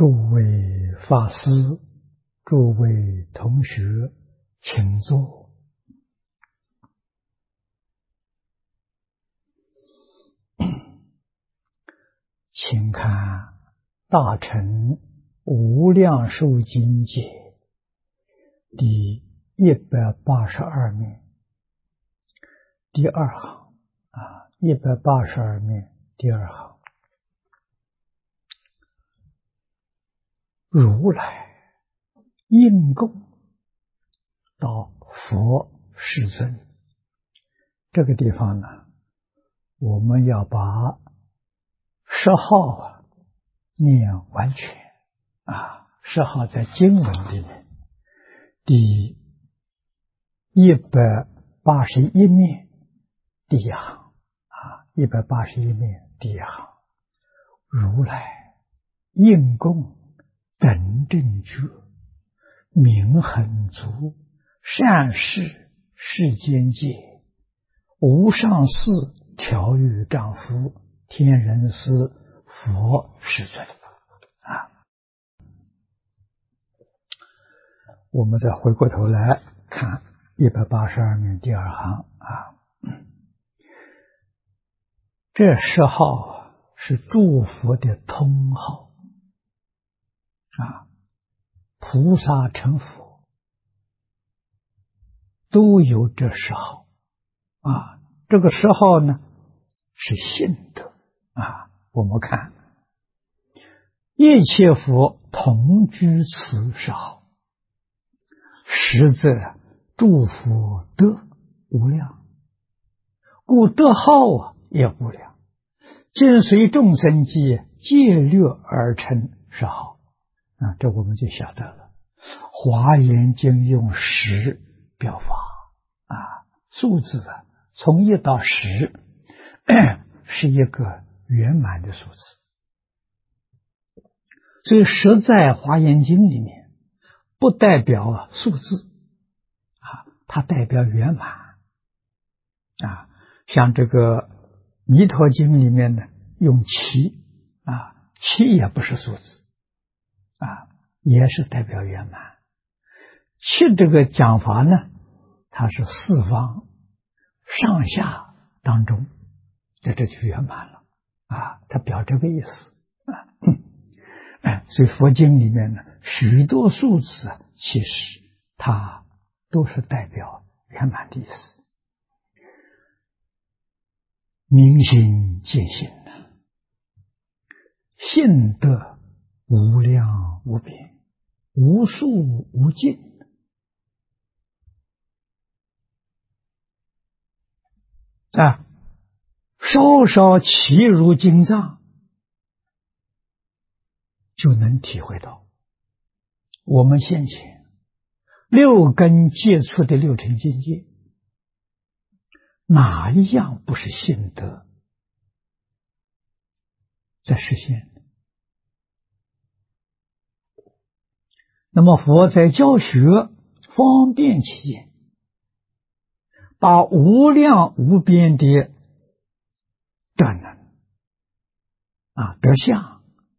诸位法师，诸位同学，请坐。请看《大乘无量寿经解》第182面第二行182面第二行。如来应供到佛世尊，这个地方呢，我们要把10号念完全10号在经文里面第181面第一行181面第一行，如来应供等正觉，明恒足，善事世间界，无上士调御丈夫，天人师佛世尊我们再回过头来看182面第二行这10号是诸佛的通号菩萨成佛都有这10号这个10号呢是信德我们看一切佛同居此10号，实则诸佛德无量，故德号也无量，尽随众生界，戒律而成10号这我们就晓得了。华严经用10表法数字从1到10是一个圆满的数字，所以10在华严经里面不代表数字它代表圆满像这个弥陀经里面呢用7也不是数字也是代表圆满。7这个讲法呢，它是四方上下当中，这就圆满了它表这个意思所以佛经里面呢许多数字其实它都是代表圆满的意思。明心见性性德无量无边，无数无尽稍稍契入经藏，就能体会到我们先前6根接触的6尘境界，哪一样不是性德在实现的？那么佛在教学方便起见，把无量无边的德能德相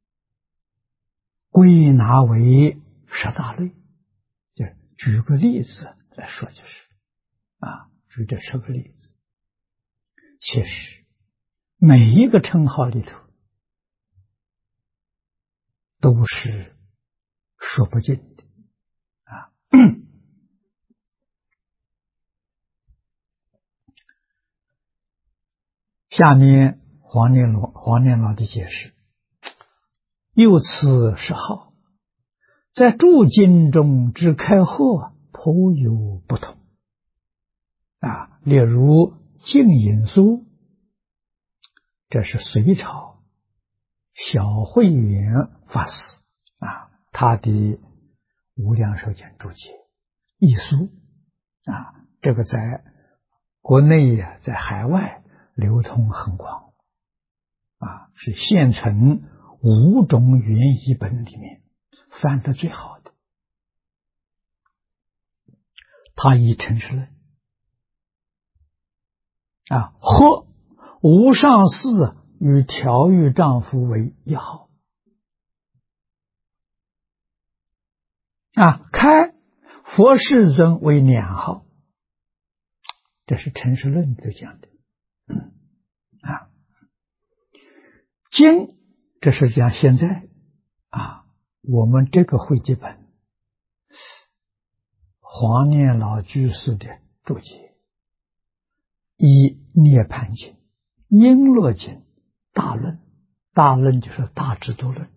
归纳为10大类。举个例子来说就是举这10个例子。其实每一个称号里头都是说不尽的下面黄念老的解释，又此10号在诸经中之开后颇有不同例如净隐书，这是隋朝小慧远法师他的无量寿经注解译书这个在国内在海外流通很广是现存5种原译本里面翻得最好的。他以诚实论或无上士与调御丈夫为1号开佛世尊为两号，这是陈实论所讲的。经这是讲现在我们这个汇集本黄念老居士的注解，以涅盘经、璎珞经、大论，大论就是大智度论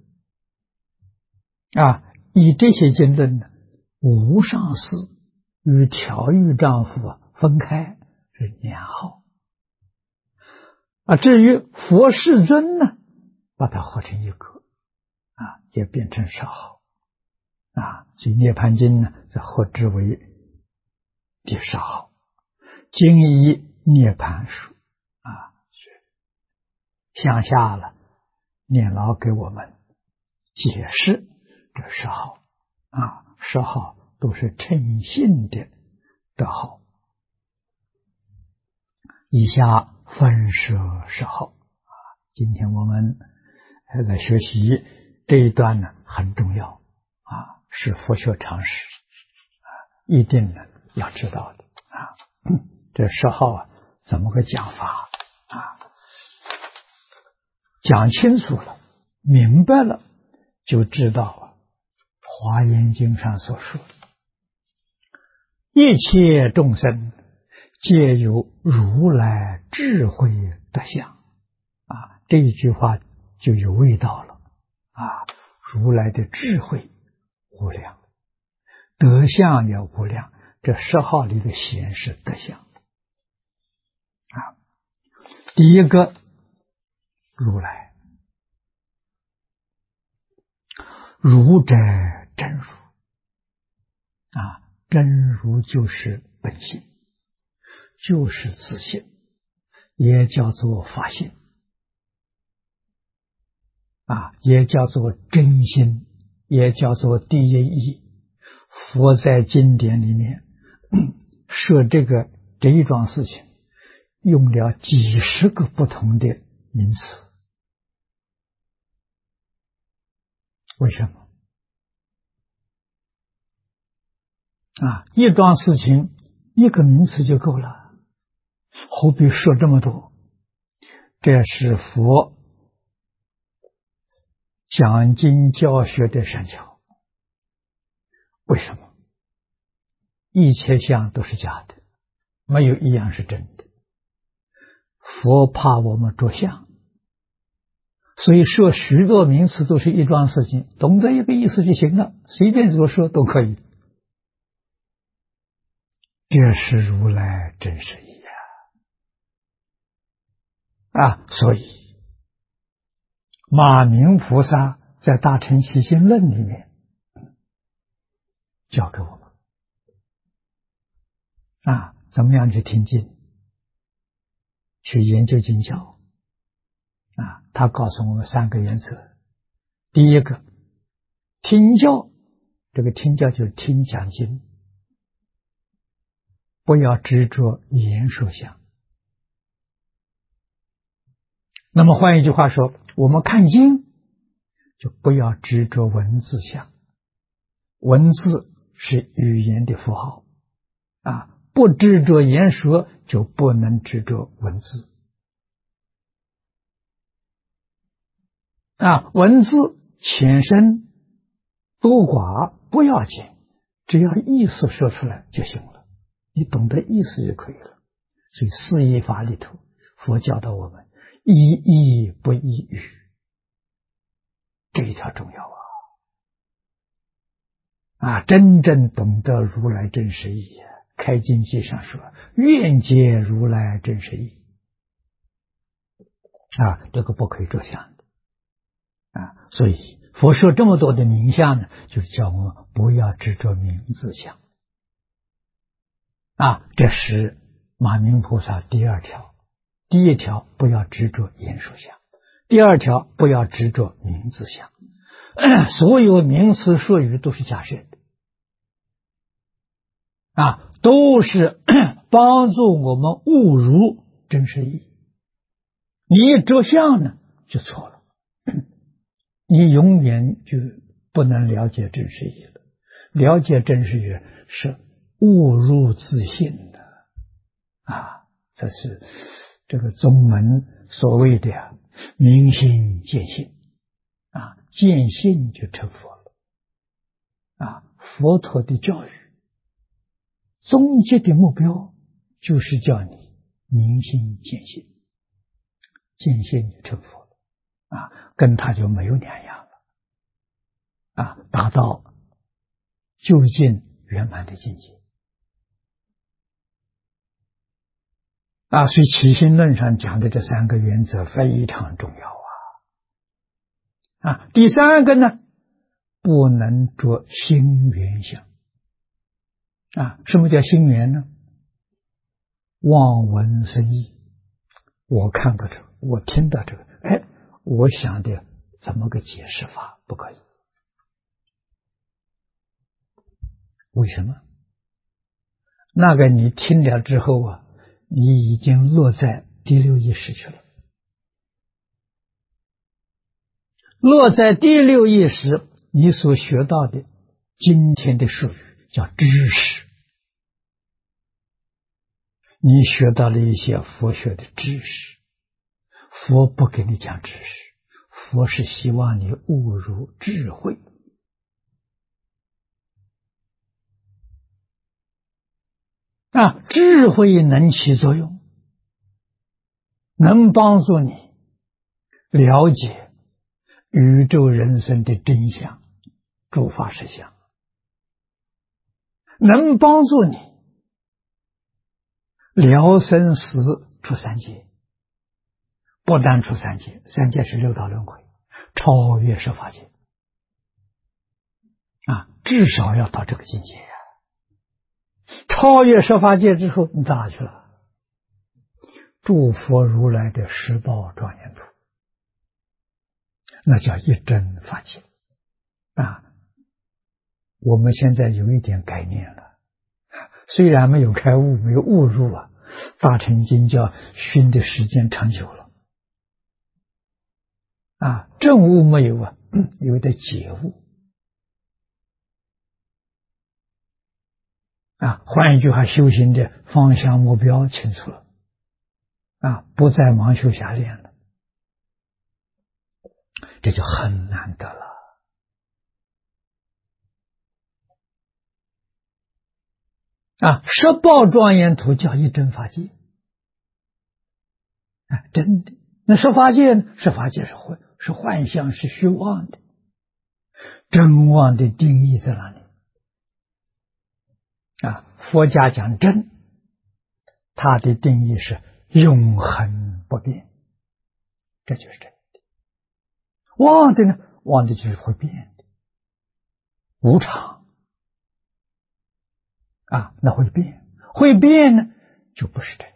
以这些经论呢，无上士与调御丈夫分开是两号至于佛世尊呢，把它合成一个也变成少号所以涅盘经呢则合之为第少号，经以涅盘数向下了。念老给我们解释这十号十号都是称性的德号。以下分舍十号今天我们来学习这一段呢，很重要是佛学常识一定呢要知道的这十号怎么个讲法讲清楚了，明白了，就知道华严经上所说的一切众生皆有如来智慧德相这一句话就有味道了如来的智慧无量，德相也无量，这十号里的显示德相第一个如来，如者真如真如就是本性，就是自性，也叫做法性也叫做真心，也叫做第一义。佛在经典里面说这一桩事情用了几十个不同的名词，为什么一桩事情一个名词就够了，何必说这么多？这是佛讲经教学的善巧。为什么？一切相都是假的，没有一样是真的。佛怕我们着相，所以说许多名词都是一桩事情，懂得一个意思就行了，随便怎么说都可以。这是如来真实义所以马明菩萨在《大乘起信论》里面教给我们怎么样去听经，去研究经教他告诉我们三个原则。第一个，听教，这个听教就是听讲经，不要执着言说相。那么换一句话说，我们看经就不要执着文字相，文字是语言的符号不执着言说就不能执着文字文字浅深多寡不要紧，只要意思说出来就行了，你懂得意思就可以了。所以四依法里头，佛教导我们依义不依语，这一条重要真正懂得如来真实义开经记上说，愿解如来真实义这个不可以着相的所以佛说这么多的名相呢，就是叫我们不要执着名字相这是马明菩萨第二条。第一条不要执着言说相，第二条不要执着名字相所有名词术语都是假设的都是帮助我们误入真实义。你一着相呢就错了你永远就不能了解真实义了。 了解真实觉是悟入自性的啊，这是这个宗门所谓的明心见性啊，见性就成佛了啊。佛陀的教育终极的目标就是叫你明心见性，见性就成佛了啊，跟他就没有两样了啊，达到究竟圆满的境界啊。所以起心论上讲的这三个原则非常重要啊。第三个呢，不能着心缘相啊。什么叫心缘呢？望闻生义，我看到这个，我听到这个，哎，我想的怎么个解释法？不可以。为什么？那个你听了之后啊，你已经落在第六意识去了。落在第六意识，你所学到的今天的术语叫知识，你学到了一些佛学的知识。佛不给你讲知识，佛是希望你悟入智慧啊，智慧能起作用，能帮助你了解宇宙人生的真相、诸法实相，能帮助你了生死出三界，不但出三界，三界是六道轮回，超越十法界啊，至少要到这个境界呀。超越十法界之后，你到哪去了？诸佛如来的十报庄严土，那叫一真法界啊。我们现在有一点概念了，虽然没有开悟，没有悟入啊，大乘经教熏的时间长久了啊，正悟没有啊，有的解悟啊。换一句话，修行的方向目标清楚了啊，不再盲修瞎练了，这就很难得了啊。十报庄严土叫一真法界啊，真的。那十法界呢？十法界是幻象，是虚妄的。真妄的定义在哪里啊？佛家讲真，它的定义是永恒不变，这就是真的。妄的呢？妄的就是会变的，无常啊，那会变，会变呢就不是真的。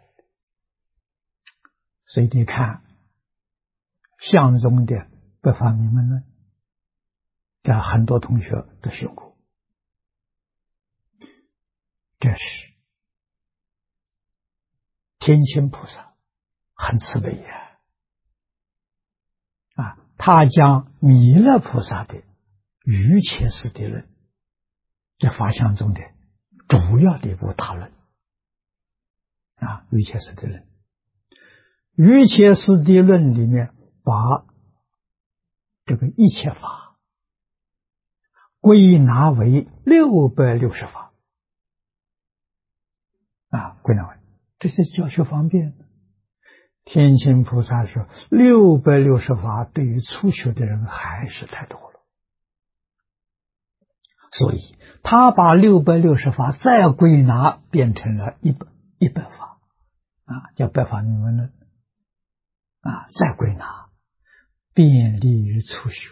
所以你看相宗的不发明门论，这很多同学都学过，这是天亲菩萨很慈悲呀啊，他将弥勒菩萨的瑜伽师地论在法相中的主要的一部大论啊，瑜伽师地论。瑜伽师地论里面把这个一切法归纳为660法啊，归纳为这些教学方便。天亲菩萨说660法对于初学的人还是太多了，所以他把660法再归纳变成了100法啊，叫百法明门论啊，再归纳便利于初学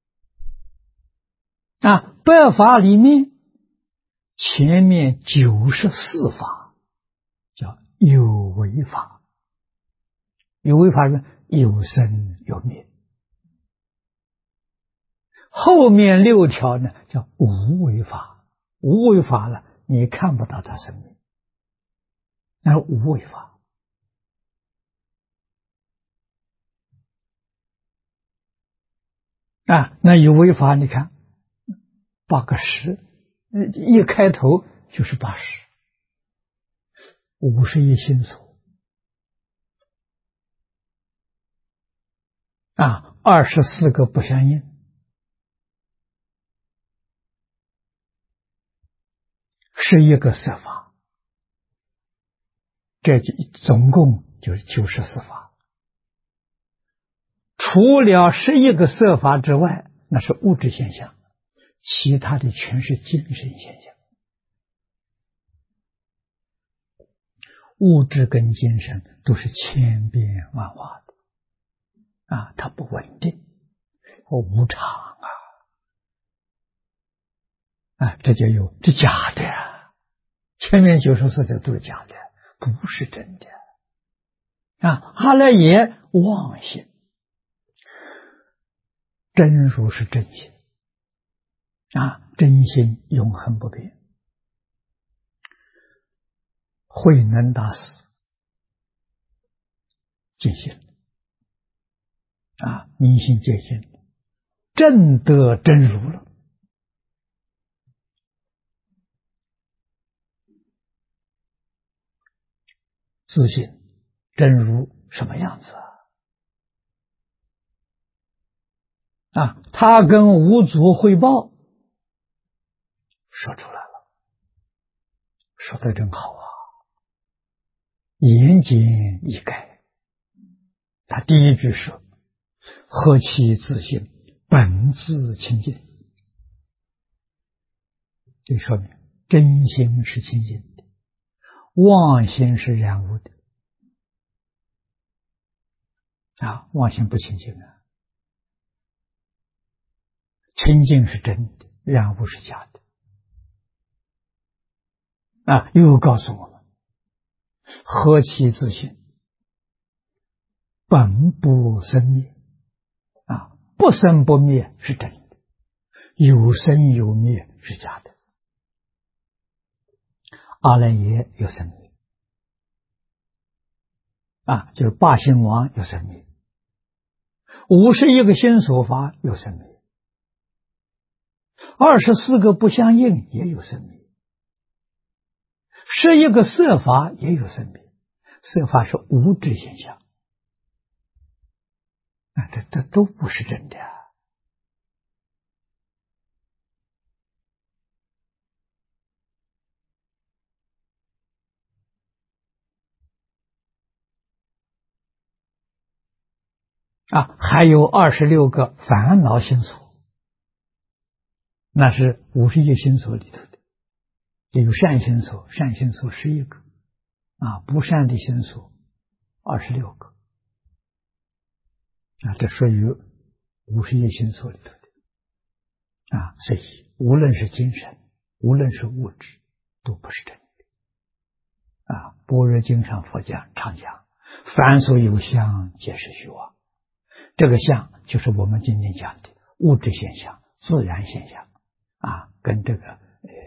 啊。百法里面前面94法叫有为法，有为法是有生有灭，后面6条呢叫无为法，无为法了你看不到它生命，那是无为法啊。那有为法你看8个识一开头就是80， 51心所24个不相应，11个色法，这总共就是94法。除了11个色法之外，那是物质现象，其他的全是精神现象。物质跟精神都是千变万化的它不稳定，无常这就有这假的前面94的都是假的，不是真的阿赖耶妄心，真如是真心真心永恒不变。慧能大师尽心明心见性，证得真如了。自信真如什么样子他跟五祖汇报，说出来了，说得真好言简意赅。他第一句说：何其自信，本自清净。这说明真心是清净的，妄心是染污的妄心不清净清净是真的，染污是假的又告诉我们何其自信，本不生灭不生不灭是真的，有生有灭是假的。阿赖耶有生灭就是八心王有生灭，51个心所法有生灭，24个不相应也有生灭，11个色法也有生灭。色法是物质现象这都不是真的还有26个烦恼心所，那是51心所里头的，有善心所，善心所11个不善的心所26个这属于51心所里头的所以无论是精神，无论是物质，都不是真的般若经上佛常讲，凡所有相，皆是虚妄。这个相就是我们今天讲的物质现象、自然现象跟这个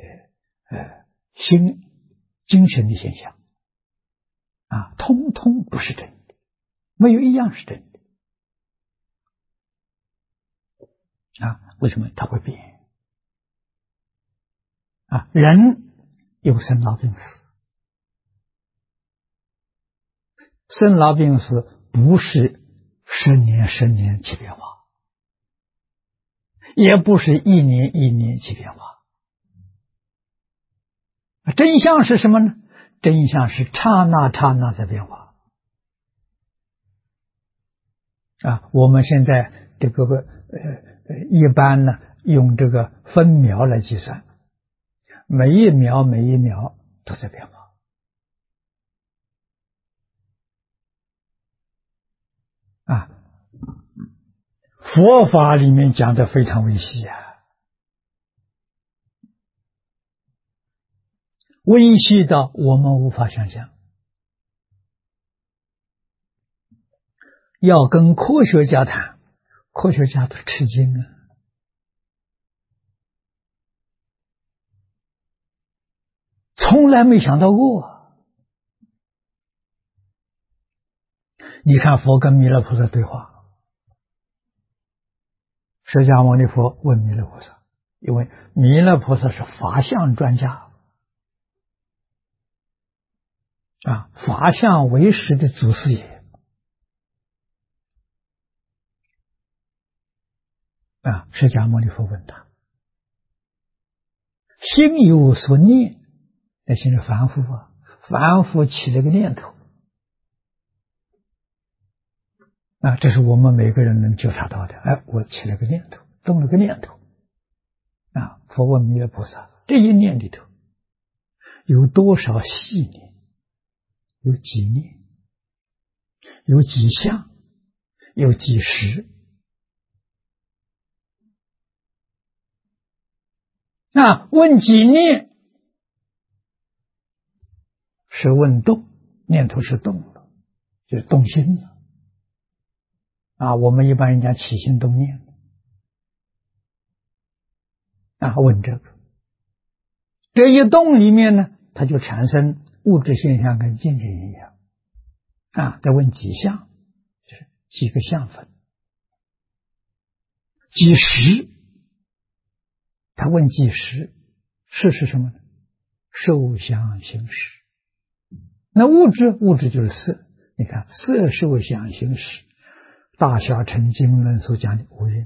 精神的现象通通不是真的，没有一样是真的为什么它会变人有生老病死，生老病死不是10年起变化，也不是1年起变化。真相是什么呢？真相是刹那刹那在变化我们现在这个一般呢用这个分秒来计算，每一秒都在变化佛法里面讲的非常微细微细到我们无法想象，要跟科学家谈，科学家都吃惊从来没想到过你看佛跟弥勒菩萨对话，释迦牟尼佛问弥勒菩萨： 因为弥勒菩萨是法相专家啊，法相为师的祖师爷啊。释迦牟尼佛问他：心有所念，那现在凡夫啊，凡夫起了个念头啊，这是我们每个人能觉察到的。哎，我起了个念头，动了个念头啊。佛问弥勒菩萨：这一念里头有多少细念？有几念？有几相？有几时？那问几念是问动，念头是动了，就是动心了啊。我们一般人家起心动念啊，问这个，这一动里面呢，它就产生物质现象跟精神现象啊。再问几相，就是几个相分，几时，他问几时，时是什么呢？受想行识。那物质就是色，你看色受想行识，大小乘经论所讲的五蕴，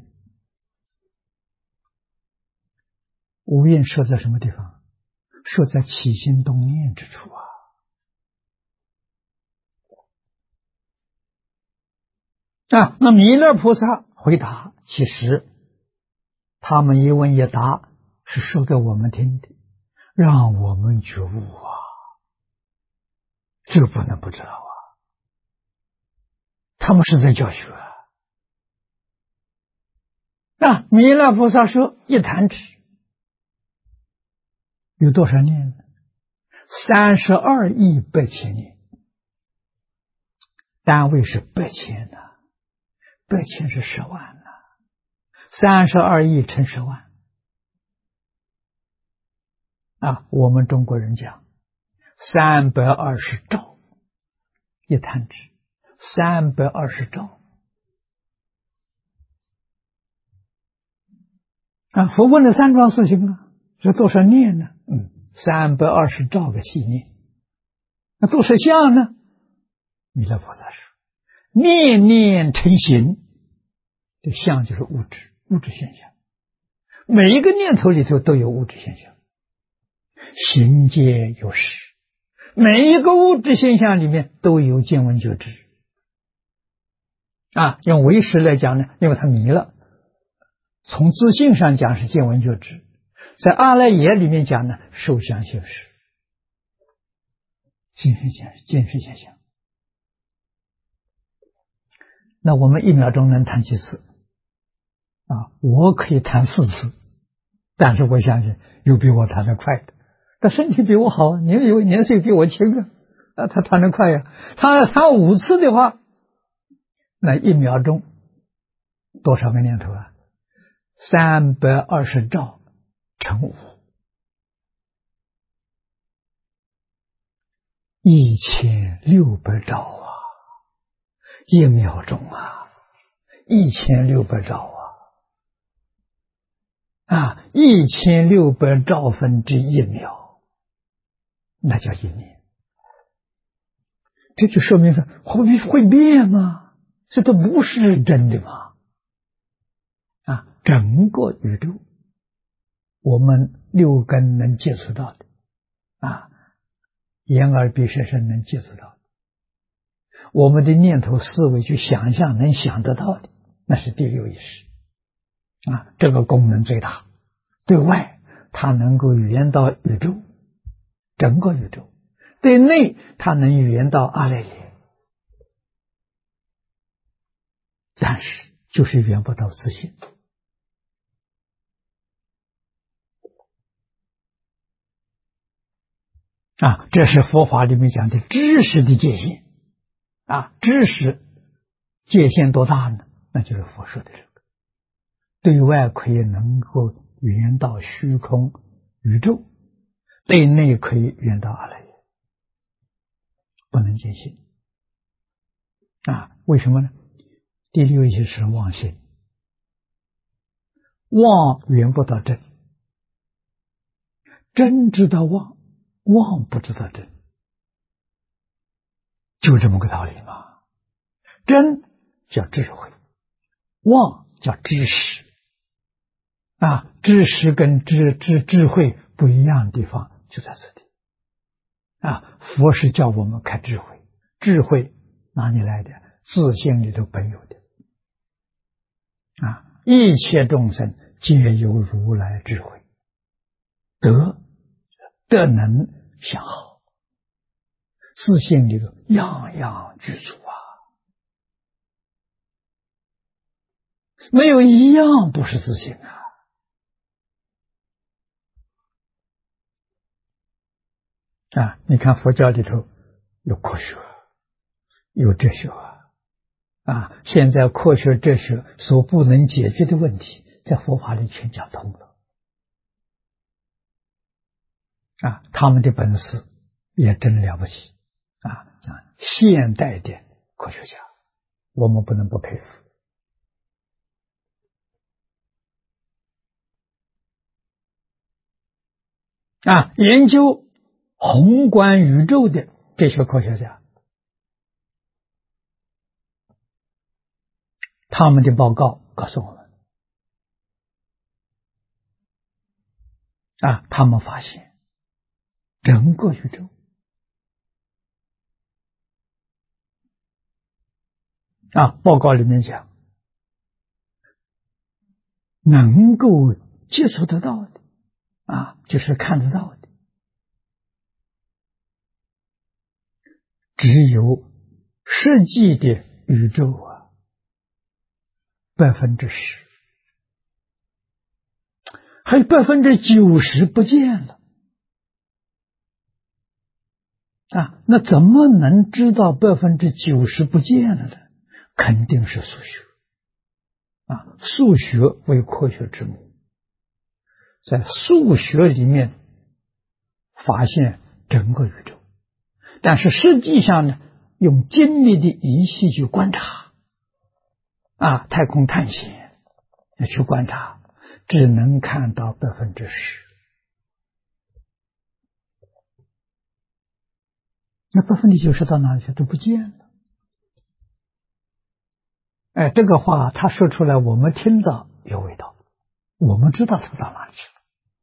五蕴设在什么地方？设在起心动念之处啊。那弥勒菩萨回答：其实他们一问一答是说给我们听的，让我们觉悟啊，这不能不知道啊。他们是在教学啊。那弥勒菩萨说：一弹指有多少念呢？32亿8千年，单位是8千呐，8千是10万呐，32亿乘10万啊。我们中国人讲320兆，一弹指320兆啊。佛问了三桩事情啊，是多少念呢？320兆个细念。那多少相呢？弥勒菩萨说：念念成形。这相就是物质现象，每一个念头里头都有物质现象，行皆有实，每一个物质现象里面都有见闻觉知啊。用唯识来讲呢，因为它迷了，从自性上讲是见闻觉知，在阿赖耶里面讲呢，受想行识，见识现象。那我们1秒钟能弹几次啊？我可以弹4次，但是我相信有比我弹得快的，他身体比我好，年岁比我轻啊，他弹得快呀。他弹5次的话，那1秒钟多少个念头啊？320兆乘5，1600兆啊！1秒钟啊，1600兆啊！1600兆分之1秒，那叫一年。这就说明说会变吗？这都不是真的吗？啊，整个宇宙，我们6根能接触到的啊，眼耳鼻舌身能接触到的，我们的念头思维去想象能想得到的，那是第6意识啊，这个功能最大。对外它能够语言到宇宙，整个宇宙；对内它能语言到阿赖耶，但是就是语言不到自性啊。这是佛法里面讲的知识的界限啊。知识界限多大呢？那就是佛说的这个，对外可以能够语言到虚空宇宙，对内可以语言到阿赖耶，不能见性啊。为什么呢？第6意识是妄心，妄语言不到真， 真知道妄，妄不知道真，就这么个道理嘛。真叫智慧，妄叫知识。知识跟智慧不一样的地方就在这里。佛是叫我们开智慧，智慧哪里来的？自性里头本有的。一切众生皆有如来智慧，德能相好，自性里头样样具足没有一样不是自性你看佛教里头有科学，有哲学现在科学哲学所不能解决的问题，在佛法里全讲通了他们的本事也真了不起讲现代的科学家，我们不能不佩服研究宏观宇宙的这些科学家，他们的报告告诉我们他们发现整个宇宙报告里面讲，能够接触得到的就是看得到的，只有实际的宇宙10%，还有90%不见了那怎么能知道90%不见了呢？肯定是数学数学为科学之母，在数学里面发现整个宇宙，但是实际上呢，用精密的仪器去观察太空探险去观察，只能看到10%，那90%到哪里去？都不见了。这个话他说出来，我们听到有味道，我们知道他到哪里去了。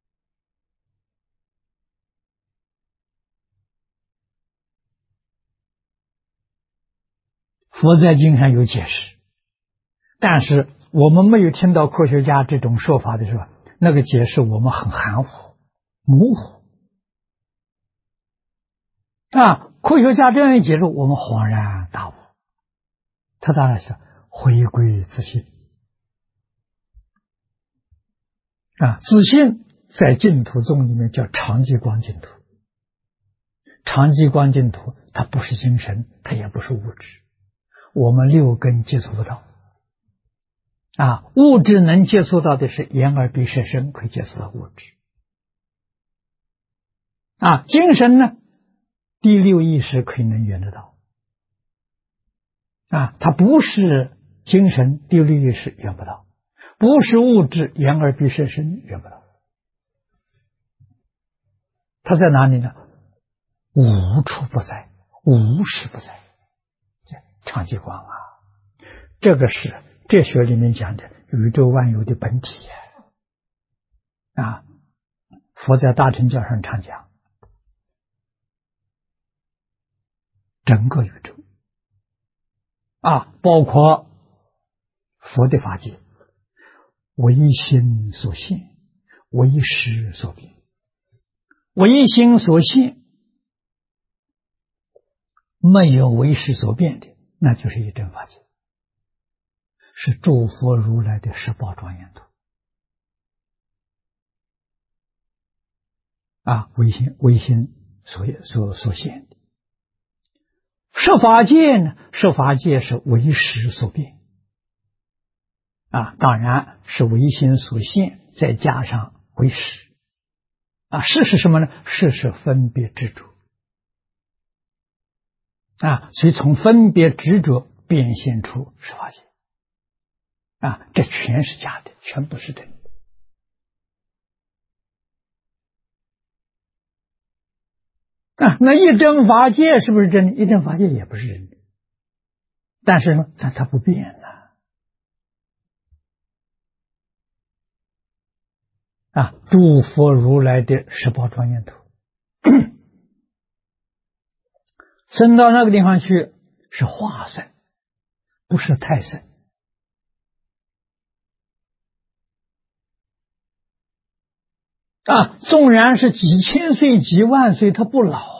佛在经上有解释，但是我们没有听到科学家这种说法的时候，那个解释我们很含糊模糊科学家这样一解释，我们恍然大悟，他当然是回归自信自信在净土宗里面叫常寂光净土，常寂光净土它不是精神，它也不是物质，我们六根接触不到物质能接触到的是眼耳鼻舌身，可以接触到物质精神呢，第六意识可以能缘得到它不是精神，第六意识缘不到，不是物质，眼耳鼻舌身缘不到，它在哪里呢？无处不在，无时不在，常寂光这个是哲学里面讲的宇宙万有的本体佛在大乘教上常讲整个宇宙包括佛的法界，唯心所现，唯识所变。唯心所现没有唯识所变的，那就是一真法界，是诸佛如来的18庄严图唯心所现的。设法界呢，设法界是唯识所变当然是唯心所现，再加上唯识识是什么呢？识是分别执着所以从分别执着变现出设法界这全是假的，全不是真的那一真法界是不是真的？一真法界也不是真的，但是呢，它不变诸佛如来的十宝庄严土，升到那个地方去是化身，不是太身。纵然是几千岁、几万岁，它不老。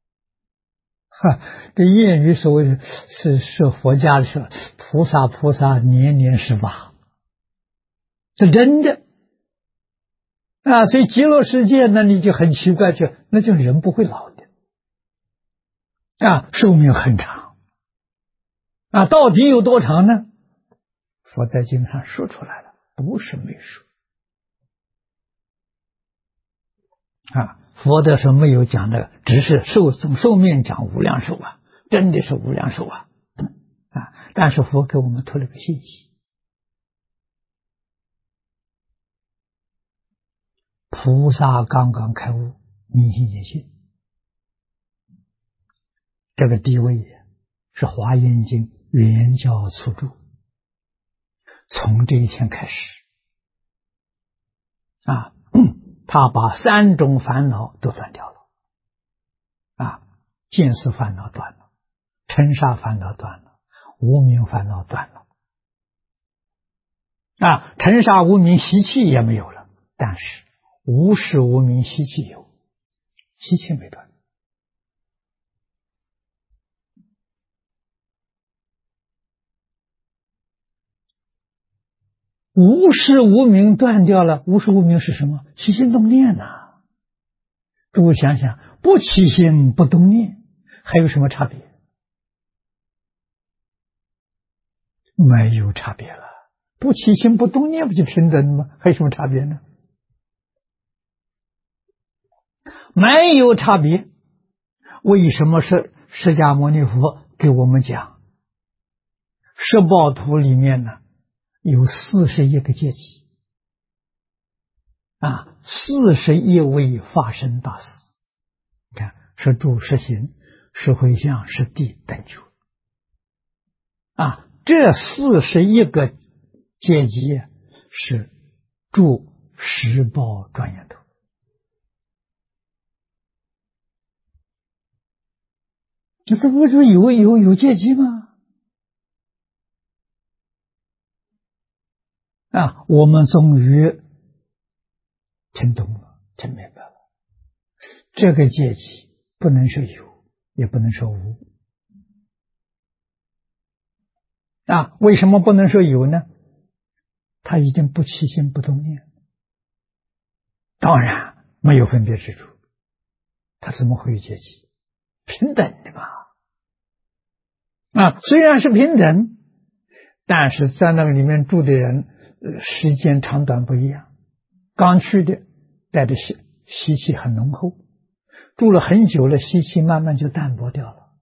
这谚语所谓是佛家的说，菩萨年年18，是真的。所以极乐世界那你就很奇怪，那就人不会老的寿命很长到底有多长呢？佛在经上说出来了，不是没说佛的是没有讲的，只是总寿命讲无量寿真的是无量寿但是佛给我们托了个信息，菩萨刚刚开悟，明心见性，这个地位是华严经原教初住，从这一天开始他把3种烦恼都断掉了见思烦恼断了，尘沙烦恼断了，无明烦恼断了尘沙无明习气也没有了，但是无始无明习气有，习气没断。无始无明断掉了，无始无明是什么？起心动念诸位想想，不起心不动念还有什么差别？没有差别了。不起心不动念不就平等吗？还有什么差别呢？没有差别。为什么是释迦牟尼佛给我们讲十报图里面呢有41个阶级41位化身大士，你看是住是行是回向是地等觉这41个阶级是住十报庄严土。这不是有阶级吗？我们终于听懂了，听明白了，这个阶级不能说有，也不能说无为什么不能说有呢？他已经不起心不动念，当然没有分别之处，他怎么会有阶级？平等的嘛虽然是平等，但是在那个里面住的人时间长短不一样，刚去的带着习气很浓厚，住了很久了，习气慢慢就淡薄掉了。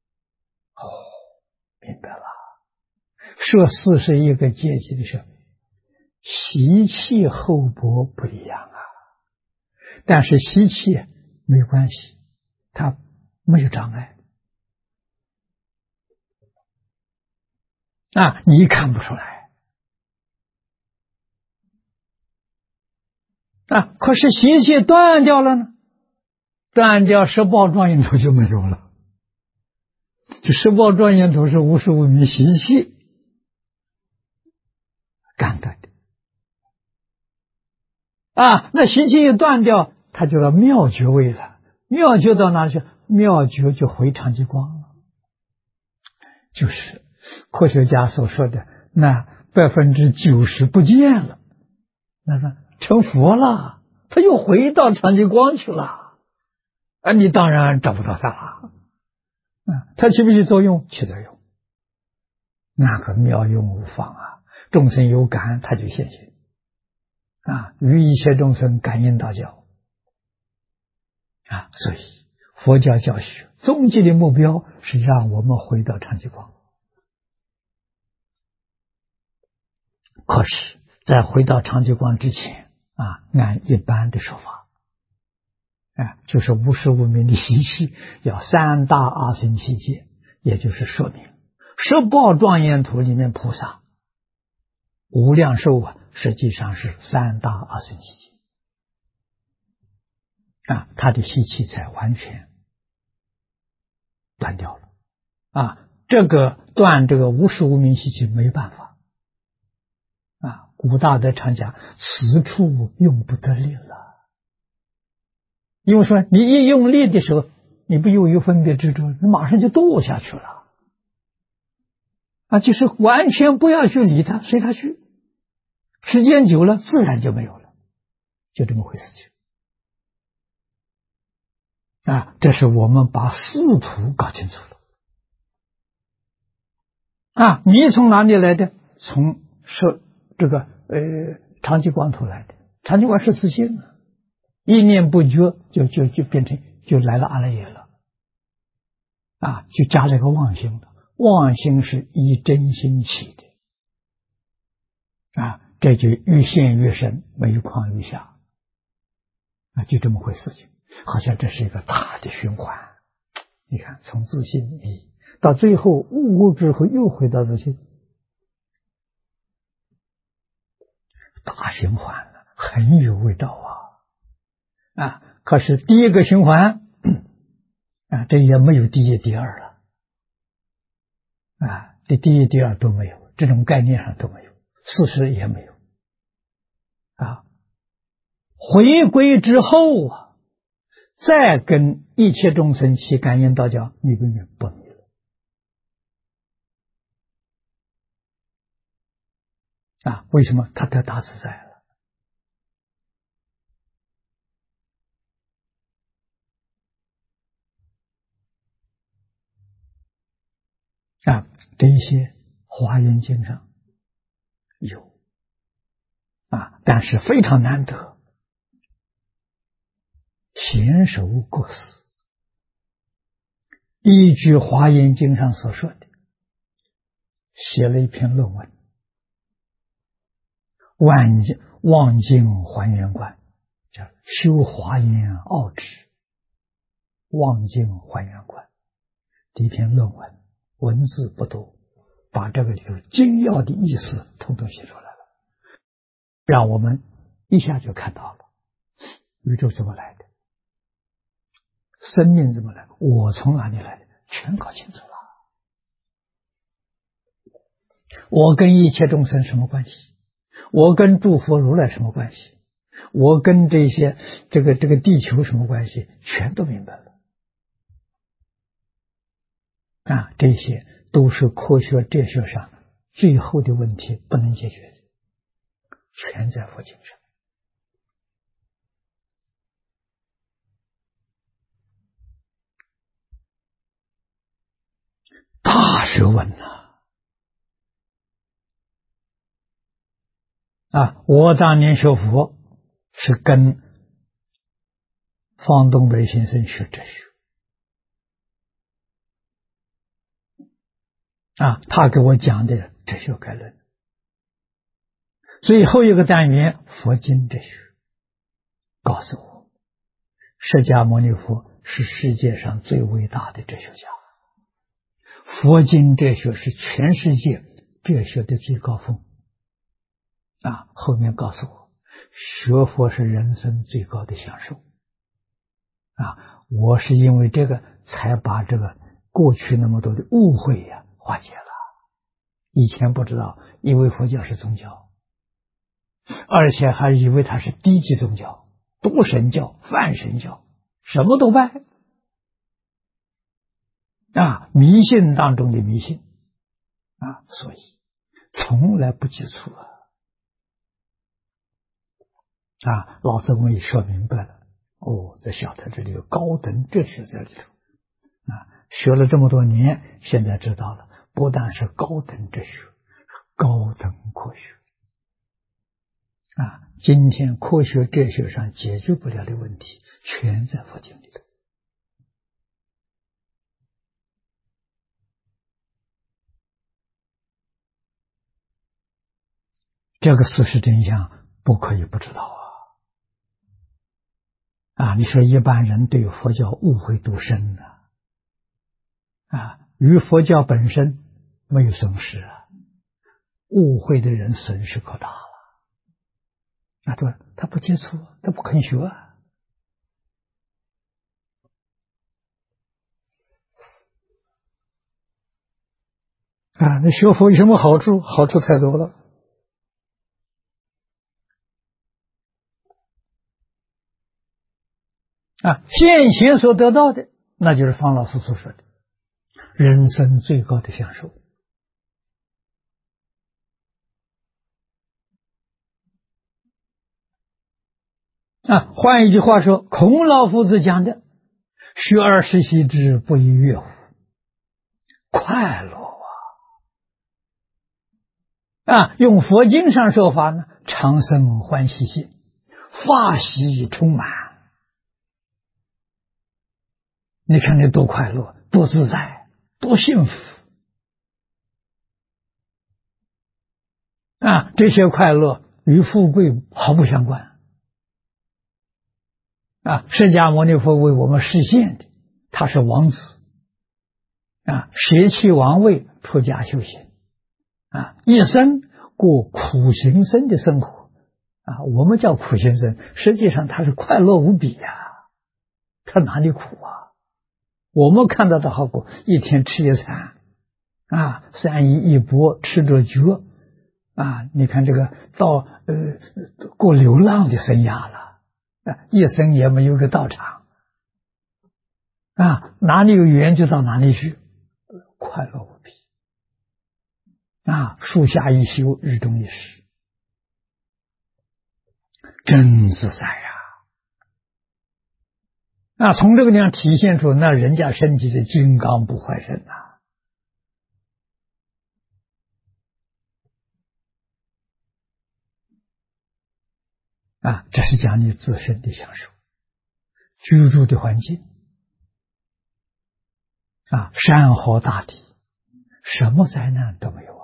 明白了，设41个阶级的时候，习气厚薄不一样但是习气没有关系，它没有障碍你看不出来可是习气断掉了呢，断掉十报庄严土就没有了。这十报庄严土是无始无明习气干的那习气一断掉，它就到妙觉位了。妙觉到哪去？妙觉就回常寂光了，就是科学家所说的那90%不见了，那个成佛了，他又回到常寂光去了你当然找不到他了他起不起作用？起作用，那个妙用无方众生有感他就现行与一切众生感应道交所以佛教教学终极的目标是让我们回到常寂光。可是在回到常寂光之前按一般的说法， 就是无始无明的习气，要三大阿僧祇劫，也就是说明十报庄严土里面菩萨无量寿实际上是三大阿僧祇劫他的习气才完全断掉了这个断这个无始无明习气没办法古大德常讲，此处用不得力了。因为说你一用力的时候，你不又有分别执着，你马上就堕下去了就是完全不要去理它，随它去，时间久了自然就没有了，就这么回事情这是我们把四图搞清楚了你从哪里来的？从这个长期光图来的，长期光是自性一念不觉就变成就来了阿赖耶了就加了一个妄心了，妄心是以真心起的这就愈陷愈深，每况愈下就这么回事情，好像这是一个大的循环。你看，从自信到最后物质后又回到自信，大循环了，很有味道可是第一个循环这也没有第一第二了这第一第二都没有，这种概念上都没有，事实也没有回归之后再跟一切众生起感应道交，你永远不迷了为什么？他得大自在了这一些华严经上有但是非常难得，贤首过死，依据华严经上所说的，写了一篇论文，望境还原观，叫修华严奥旨望境还原观的一篇论文，文字不多，把这个里头精要的意思统统写出来了，让我们一下就看到了宇宙怎么来的，生命怎么来的，我从哪里来的，全搞清楚了。我跟一切众生什么关系？我跟诸佛如来什么关系？我跟这些这个地球什么关系？全都明白了这些都是科学哲学上最后的问题不能解决的，全在佛经上。大学问我当年学佛是跟方东北先生学哲学他给我讲的哲学概论。最后一个单元佛经哲学告诉我，释迦牟尼佛是世界上最伟大的哲学家，佛经哲学是全世界哲学的最高峰后面告诉我，学佛是人生最高的享受我是因为这个才把这个过去那么多的误会化解了。以前不知道，以为佛教是宗教，而且还以为它是低级宗教，多神教、泛神教，什么都拜迷信当中的迷信所以从来不接触老师们也说明白了这晓得这里有高等哲学在里头学了这么多年，现在知道了，不但是高等哲学，高等科学今天科学哲学上解决不了的问题，全在佛经里头。这个事实真相不可以不知道你说一般人对佛教误会多深呢？与佛教本身没有损失误会的人损失可大了。对，他不接触，他不肯学那学佛有什么好处？好处太多了现前所得到的，那就是方老师所说的人生最高的享受换一句话说，孔老夫子讲的学而时习之，不亦乐乎，快乐用佛经上说法呢，常生欢喜心，法喜充满。你看你多快乐，多自在，多幸福这些快乐与富贵毫不相关释迦牟尼佛为我们实现的，他是王子舍弃王位，出家修行一生过苦行僧的生活我们叫苦行僧，实际上他是快乐无比他哪里苦我们看到的好过，一天吃一餐三衣一钵，吃着觉你看这个到过流浪的生涯了一生也没有个道场哪里有缘就到哪里去，快乐无比树下一休，日中一时，真自在从这个地方体现出那人家身体的金刚不坏身这是讲你自身的享受，居住的环境山河大地，什么灾难都没有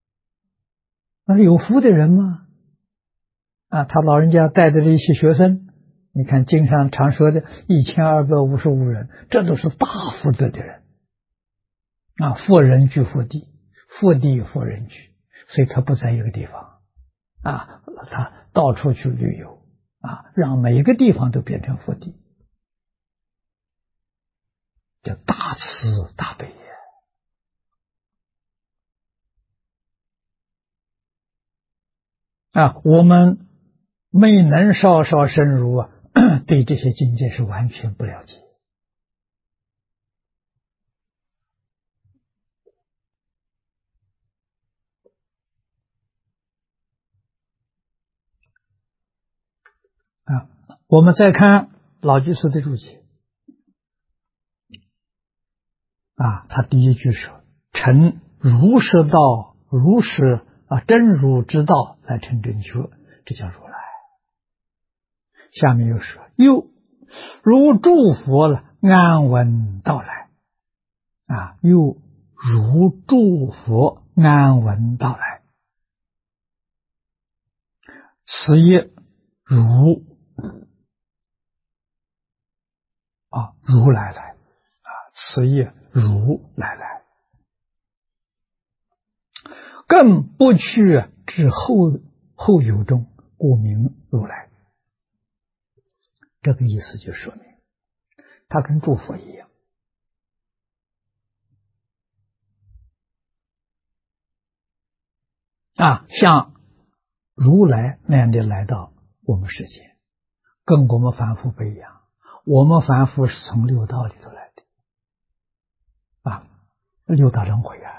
有福的人吗？他老人家带的这些学生，你看经常常说的1255人，这都是大福德的人富人居福地，福地福人居，所以他不在一个地方他到处去旅游让每一个地方都变成福地，叫大慈大悲我们没能稍稍深入对这些境界是完全不了解我们再看老居士的注解他第一句说成如是道，如是真如之道来成正觉，这叫如来。下面又说又如诸佛了安稳到来又如诸佛安稳到来，此也如如来来此也如来来，更不去至后有中，故名如来。这个意思就说明他跟诸佛一样像如来那样的来到我们世间，跟我们凡夫不一样。我们凡夫是从六道里头来的六道轮回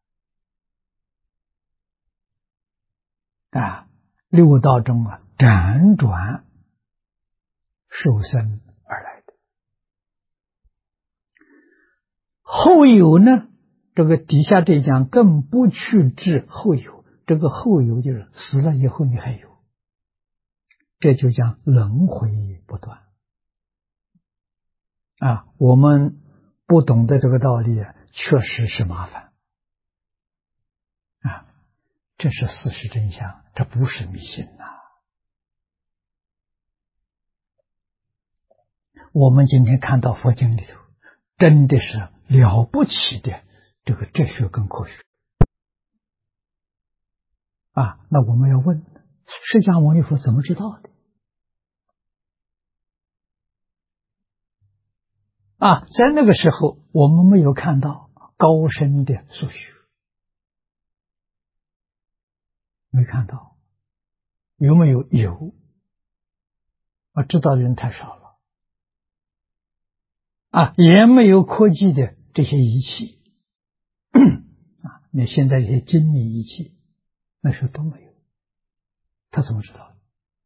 六道中辗转受生而来的。后有呢，这个底下这讲更不去至后有，这个后有就是死了以后你还有，这就讲轮回不断我们不懂得这个道理确实是麻烦这是事实真相，这不是迷信我们今天看到佛经里头，真的是了不起的这个哲学跟科学啊！那我们要问，释迦牟尼佛怎么知道的？啊，在那个时候，我们没有看到高深的数学，没看到，有没有？有，啊，知道的人太少了，啊，也没有科技的这些仪器，啊，你现在一些精密仪器，那时候都没有，他怎么知道的？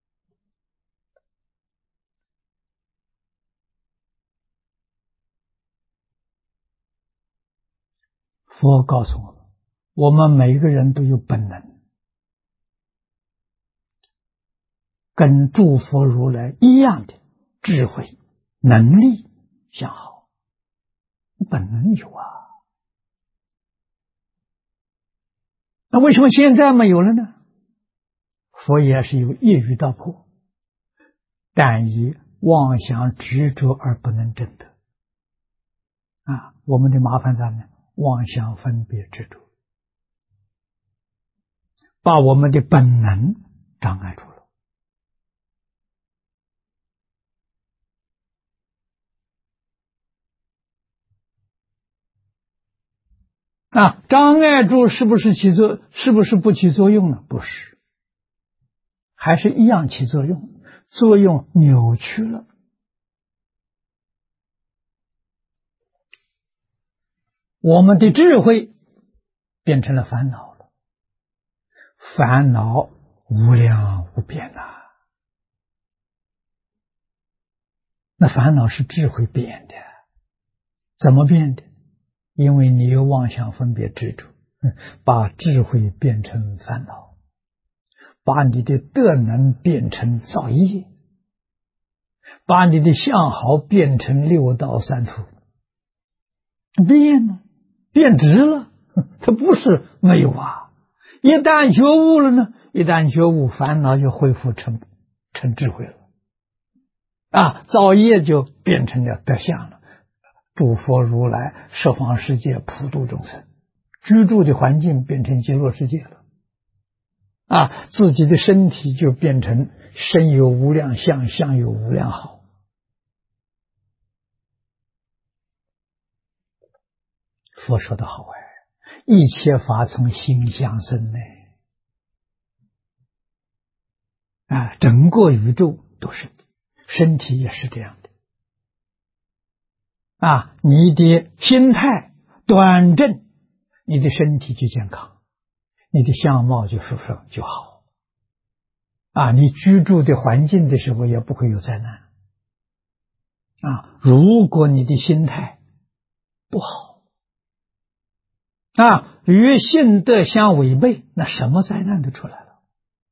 佛告诉我们，我们每一个人都有本能，跟诸佛如来一样的智慧、能力相好，本能有啊。那为什么现在没有了呢？佛也是有业余道破，但以妄想执着而不能证得。啊，我们的麻烦在哪？妄想分别执着，把我们的本能障碍住了。啊，障碍住是不是是不是不起作用呢？不是，还是一样起作用，作用扭曲了。我们的智慧变成了烦恼了，烦恼无量无边呐。那烦恼是智慧变的，怎么变的？因为你有妄想分别执着，把智慧变成烦恼，把你的德能变成造业，把你的相好变成六道三途，变了，变直了，它不是没有啊。一旦觉悟了呢，一旦觉悟，烦恼就恢复成智慧了，啊，造业就变成了德相了。诸佛如来十方世界普度众生，居住的环境变成极乐世界了，啊，自己的身体就变成身有无量相，相有无量好。佛说的好哎，一切法从心相生呢，啊，整个宇宙都是，身体也是这样的。啊，你的心态端正，你的身体就健康，你的相貌就舒顺就好。啊，你居住的环境的时候也不会有灾难。啊，如果你的心态不好，啊，与性德相违背，那什么灾难都出来了。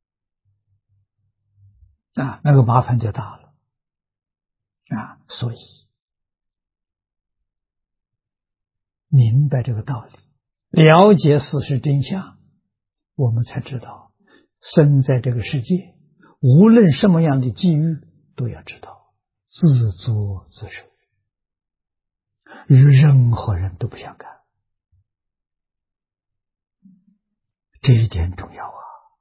啊，那个麻烦就大了。啊，所以明白这个道理，了解事实真相，我们才知道生在这个世界，无论什么样的际遇，都要知道自作自受，与任何人都不相干，这一点重要啊！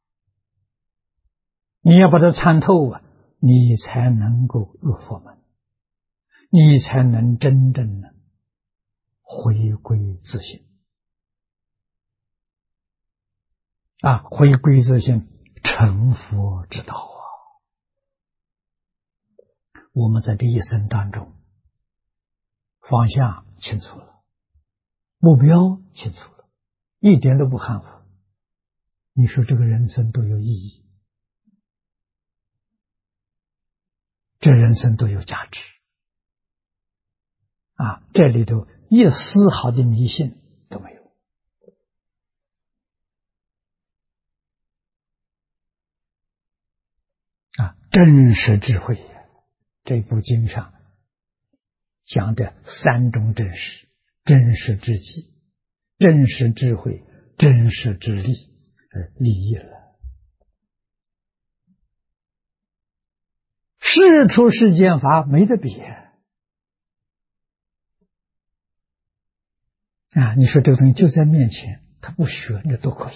你要把它参透啊，你才能够入佛门，你才能真正的回归自性。啊，回归自性，成佛之道啊！我们在这一生当中，方向清楚了，目标清楚了，一点都不含糊。你说这个人生都有意义，这人生都有价值啊！这里头一丝毫的迷信都没有啊！真实智慧，这部经上讲的三种真实：真实之己、真实智慧、真实之力，利益了。世出世间法没得比， 啊，你说这个东西就在面前，他不学，那多可惜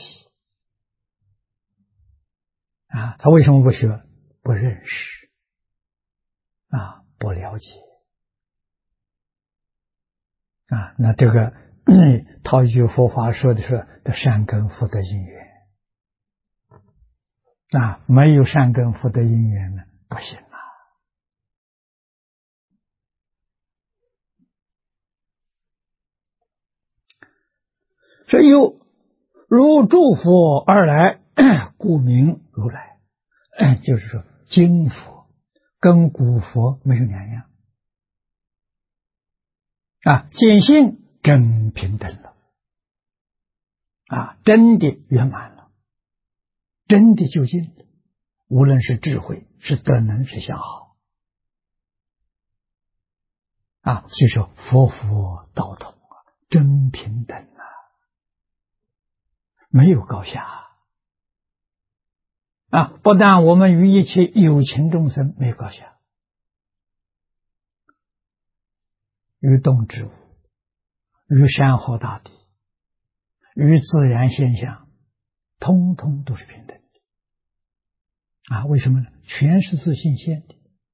啊！他为什么不学？不认识啊，不了解啊。那这个套一句佛法说的是的善根福德因缘啊，没有善根福德因缘呢，不行啊。所以有如诸佛而来，故名如来。就是说，今佛跟古佛没有两样啊，见性真平等了啊，真的圆满了，真的究竟了。无论是智慧、是德能、是相好啊，所以说佛佛道同啊，真平等啊，没有高下啊。不但我们与一切有情众生没有高下，与动植物、与山河大地、与自然现象，通通都是平等的啊。为什么呢？全是自性现的，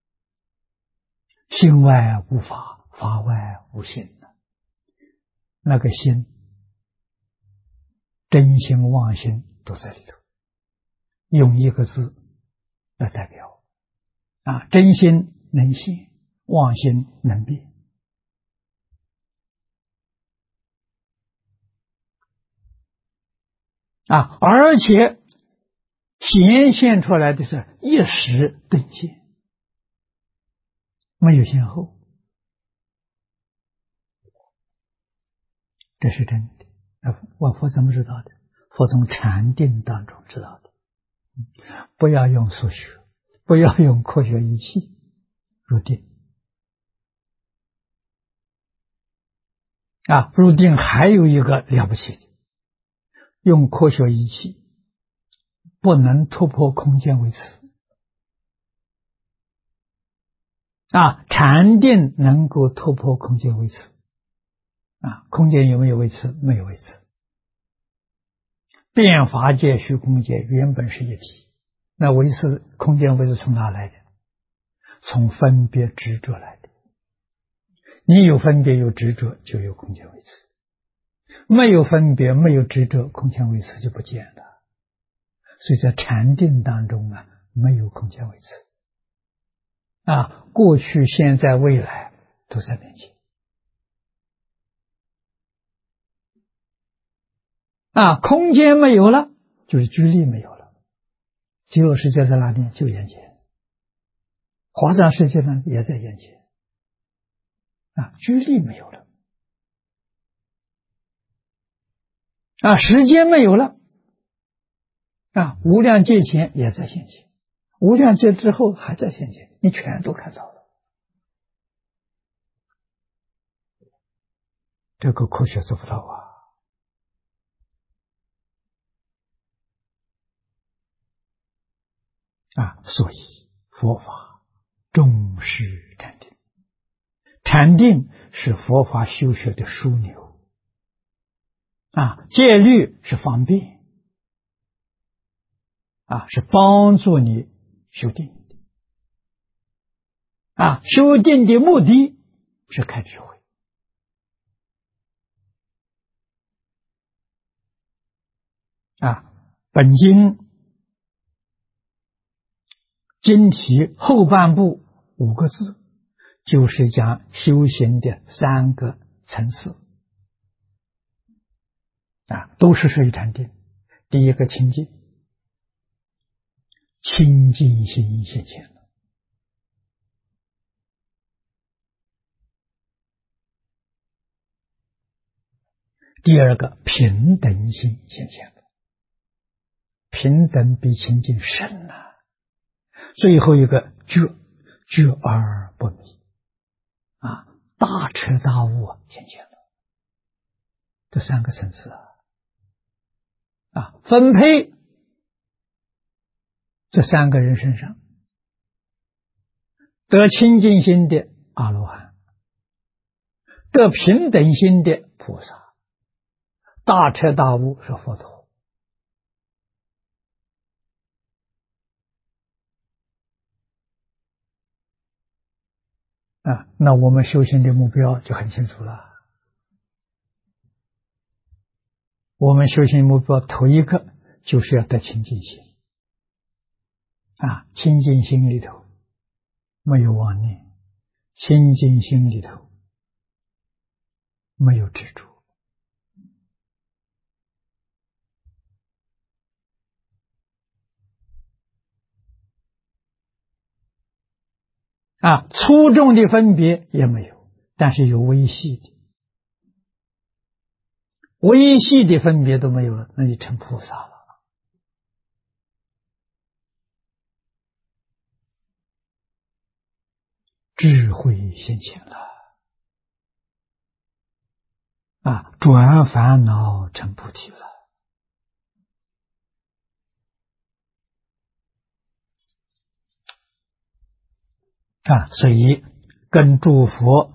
心外无法，法外无心的。那个心，真心妄心都在里头，用一个字来代表啊，真心能现，妄心能变啊，而且显现出来的是一时顿现，没有先后，这是真的。我佛怎么知道的？佛从禅定当中知道的。不要用数学，不要用科学仪器入定啊！入定还有一个了不起的，用科学仪器不能突破空间维持啊，禅定能够突破空间维持啊，空间有没有维持？没有维持。变法界、虚空界原本是一体，那维持空间维持从哪来的？从分别执着来的。你有分别有执着，就有空间维持；没有分别没有执着，空间维持就不见了。所以在禅定当中啊，没有空间维持啊，过去、现在、未来都在面前啊，空间没有了，就是距离没有了。极乐世界在哪里？就眼前。华藏世界呢，也在眼前啊，距离没有了啊，时间没有了啊，无量界前也在现前，无量界之后还在现前，你全都看到了。这个科学做不到啊！所以佛法重视禅定，禅定是佛法修学的枢纽啊，戒律是方便啊，是帮助你修定的啊，修定的目的是开智慧啊。本经经题后半部5个字，就是讲修行的3个层次啊，都是属于禅定。第一个清净，清净心现前了；第二个平等心现前了，平等比清净深啊。最后一个觉而不迷啊，大彻大悟现前了。这3个层次啊，分配这3个人身上，得清净心的阿罗汉，得平等心的菩萨， 大彻大悟是佛陀。那我们修行的目标就很清楚了。我们修行目标头一个就是要得清净心。清净心里头没有妄念，清净心里头没有执着。粗重的分别也没有，但是有微细的，微细的分别都没有了，那就成菩萨了。智慧现前了，转烦恼成菩提了。所以跟诸佛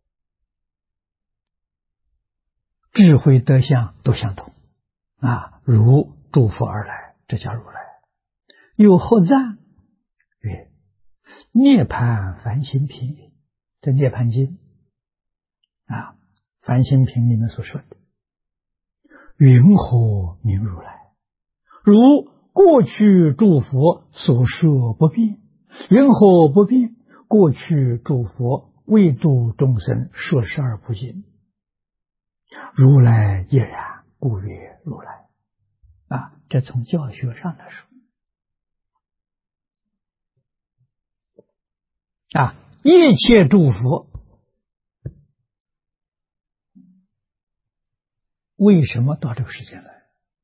智慧德相都相同。如诸佛而来，这叫如来。又后赞曰：涅盘梵行品，这涅盘经梵行品里面所说的，云何名如来？如过去诸佛所说不变。云何不变？过去诸佛为度众生说十二不尽，如来亦然，故曰如来。这从教学上来说，一切诸佛为什么到这个世界来？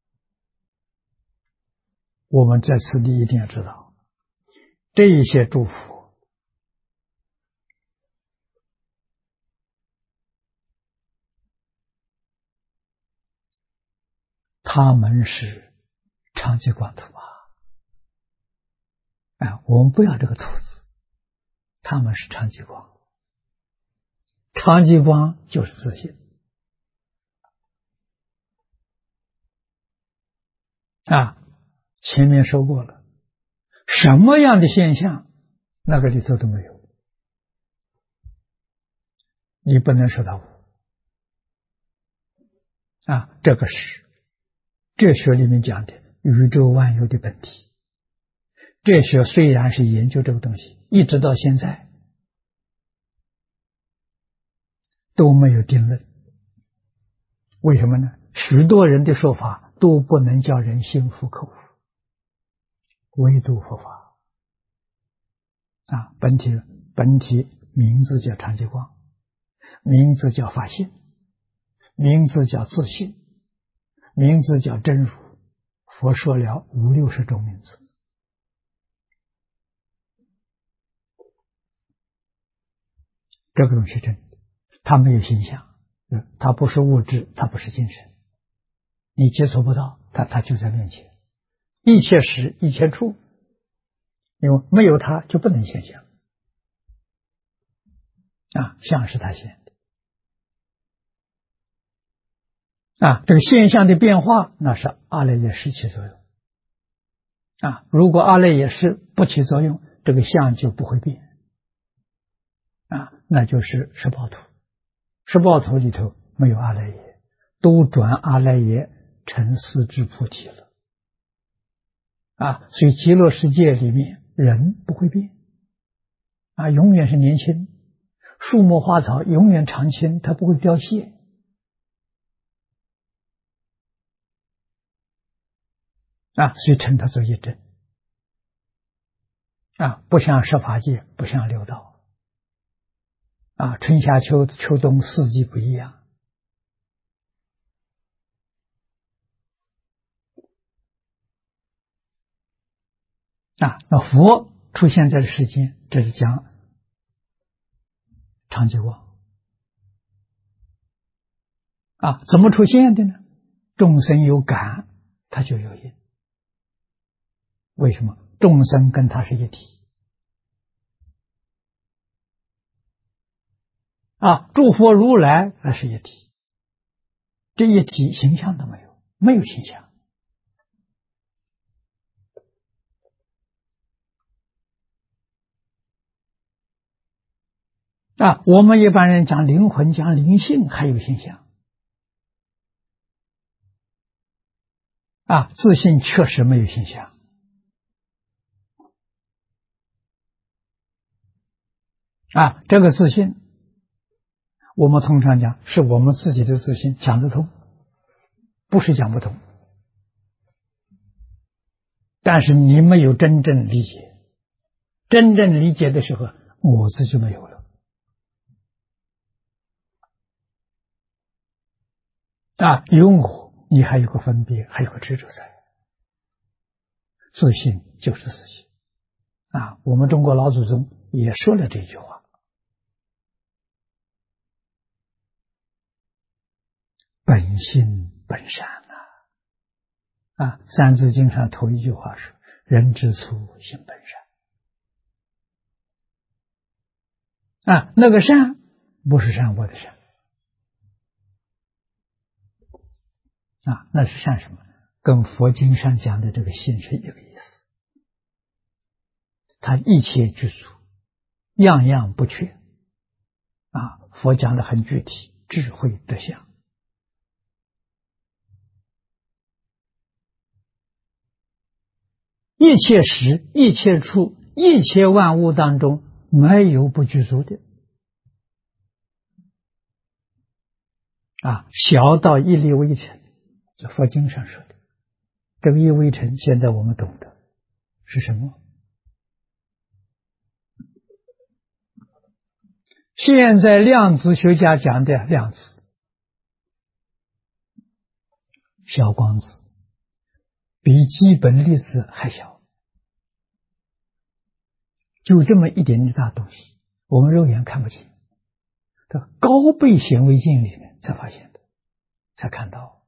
我们在此地一定要知道，这些诸佛他们是常寂光图我们不要这个图字，他们是常寂光。常寂光就是自信前面说过了，什么样的现象那个里头都没有，你不能说它无这个是哲学里面讲的宇宙万有的本体。哲学虽然是研究这个东西，一直到现在都没有定论。为什么呢？许多人的说法都不能叫人心服口服，唯独佛法本体名字叫常寂光，名字叫法性，名字叫自信，名字叫真如。佛说了50-60种名字。这个东西真的，它没有形象，它不是物质，它不是精神，你接触不到它就在面前，一切时一切处，因为没有它就不能现象相是它现的这个现象的变化，那是阿赖耶识起作用如果阿赖耶识不起作用，这个相就不会变那就是十报图。十报图里头没有阿赖耶，都转阿赖耶成四智菩提了所以极乐世界里面人不会变永远是年轻，树木花草永远常青，它不会凋谢所以称它做一真不像十法界，不像六道春夏秋冬四季不一样那佛出现在这世间，这是讲常寂光怎么出现的呢？众生有感，他就有因。为什么？众生跟他是一体诸佛如来那是一体这一体形象都没有，没有形象。我们一般人讲灵魂、讲灵性还有形象。自信确实没有形象。这个自信，我们通常讲是我们自己的自信，讲得通，不是讲不通。但是你没有真正理解，真正理解的时候，我字就没有了。有我，你还有个分别，还有个执着在。自信就是自信。我们中国老祖宗也说了这句话。本性本善三字经上头一句话说：人之初，性本善。那个善不是善恶的善。那是善什么？跟佛经上讲的这个性是一个意思。它一切具足，样样不缺。佛讲的很具体，智慧德相。一切时、一切处、一切万物当中，没有不具足的。小到一粒微尘，这佛经上说的。这个一微尘，现在我们懂得是什么？现在量子学家讲的量子，小光子，比基本粒子还小，就这么一点点大东西，我们肉眼看不见，这高倍显微镜里面才发现的，才看到。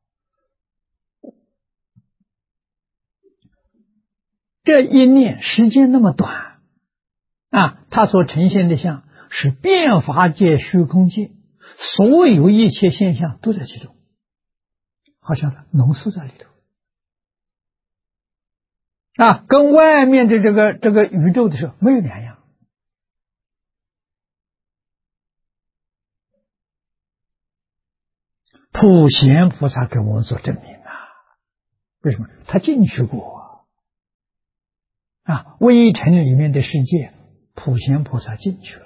这一念时间那么短它所呈现的像是变法界、虚空界，所有一切现象都在其中，好像浓缩在里头跟外面的这个宇宙的时候没有两样。普贤菩萨给我们做证明为什么？他进去过微尘里面的世界，普贤菩萨进去了，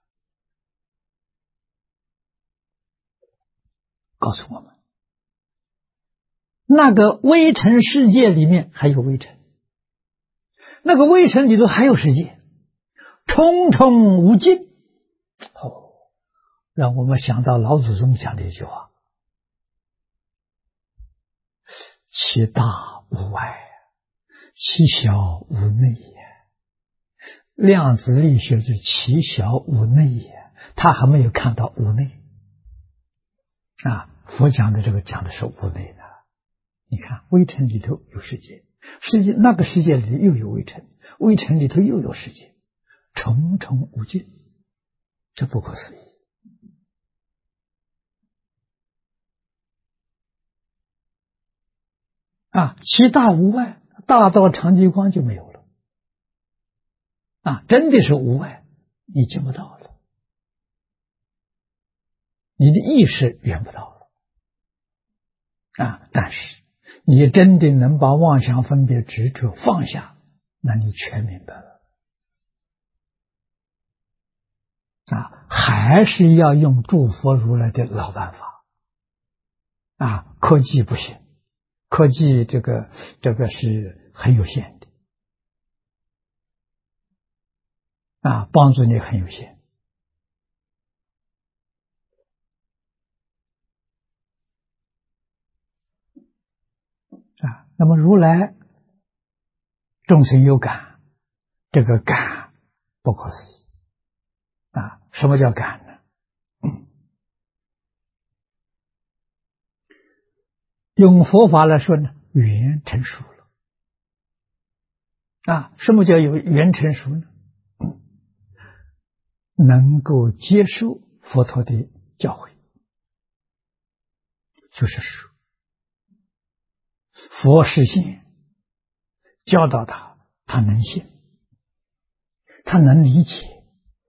告诉我们，那个微尘世界里面还有微尘，那个微尘里头还有世界，重重无尽。让我们想到老祖宗讲的一句话：其大无外，其小无内也。量子力学是其小无内也，他还没有看到无内佛讲的这个讲的是无内的。你看微尘里头有世界，世界那个世界里又有微尘，微尘里头又有世界，重重无尽，这不可思议其大无外，大到长极光就没有了真的是无外，你见不到了，你的意识圆不到了但是你真的能把妄想分别执着放下，那你全明白了还是要用诸佛如来的老办法科技不行，科技这个是很有限的帮助你很有限那么如来众生有感，这个感不可思议什么叫感呢？用佛法来说呢，缘成熟了什么叫有缘成熟呢？能够接受佛陀的教诲， 就是说，佛实现教导他，他能信，他能理解，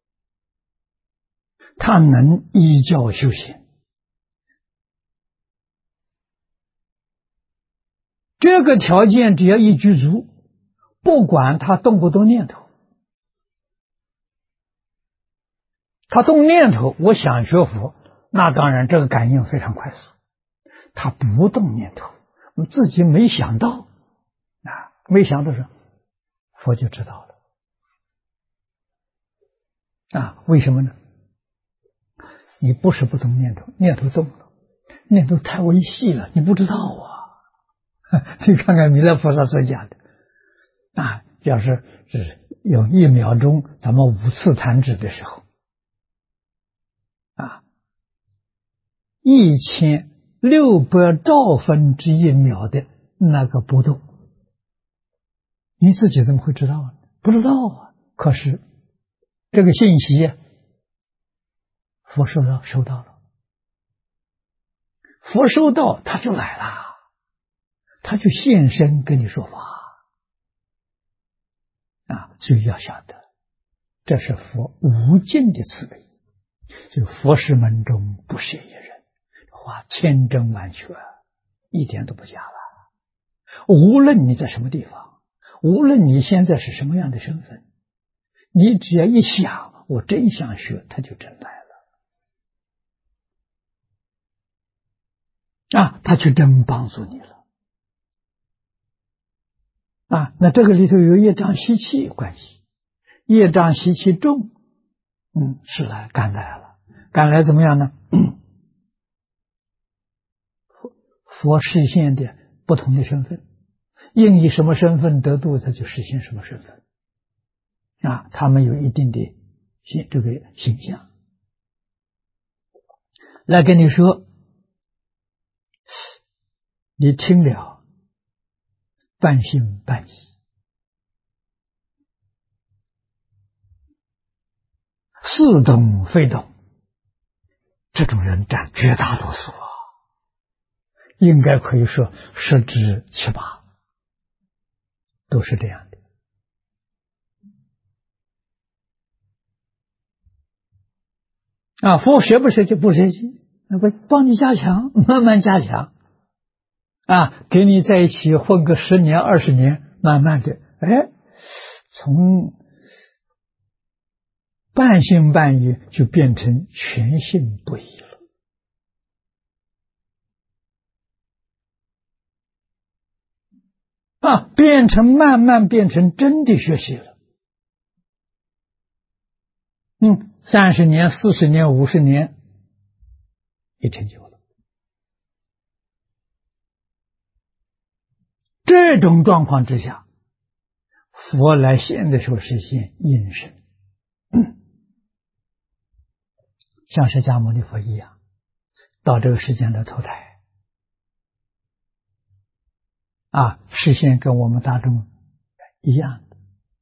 他能依教修行。这个条件只要一具足，不管他动不动念头，他动念头，我想学佛，那当然这个感应非常快速。他不动念头，自己没想到没想到是佛就知道了为什么呢？你不是不动念头，念头动了，念头太微细了，你不知道你看看弥勒菩萨所讲的要是有1秒钟咱们5次弹指的时候1600兆分之1秒的那个波动，你自己怎么会知道呢？不知道可是这个信息佛收到了，佛收到他就来了，他就现身跟你说法所以要晓得，这是佛无尽的慈悲，就佛事门中不舍一人，话千真万确，一点都不假了。无论你在什么地方，无论你现在是什么样的身份，你只要一想我真想学，他就真来了他就真帮助你了那这个里头有业障习气有关系，业障习气重是来赶来了，赶来怎么样呢？佛实现的不同的身份，应以什么身份得度，他就实现什么身份他们有一定的这个形象来跟你说，你听了半信半疑，似懂非懂，这种人占绝大多数应该可以说10之7、8都是这样的佛学不学就不学习，那不帮你加强，慢慢加强给你在一起混个10年20年，慢慢的从半信半疑就变成全信不疑了慢慢变成真的学习了30年40年50年也成就了。这种状况之下，佛来现的时候实现应身像释迦牟尼佛一样到这个世间来投胎实现跟我们大众一样的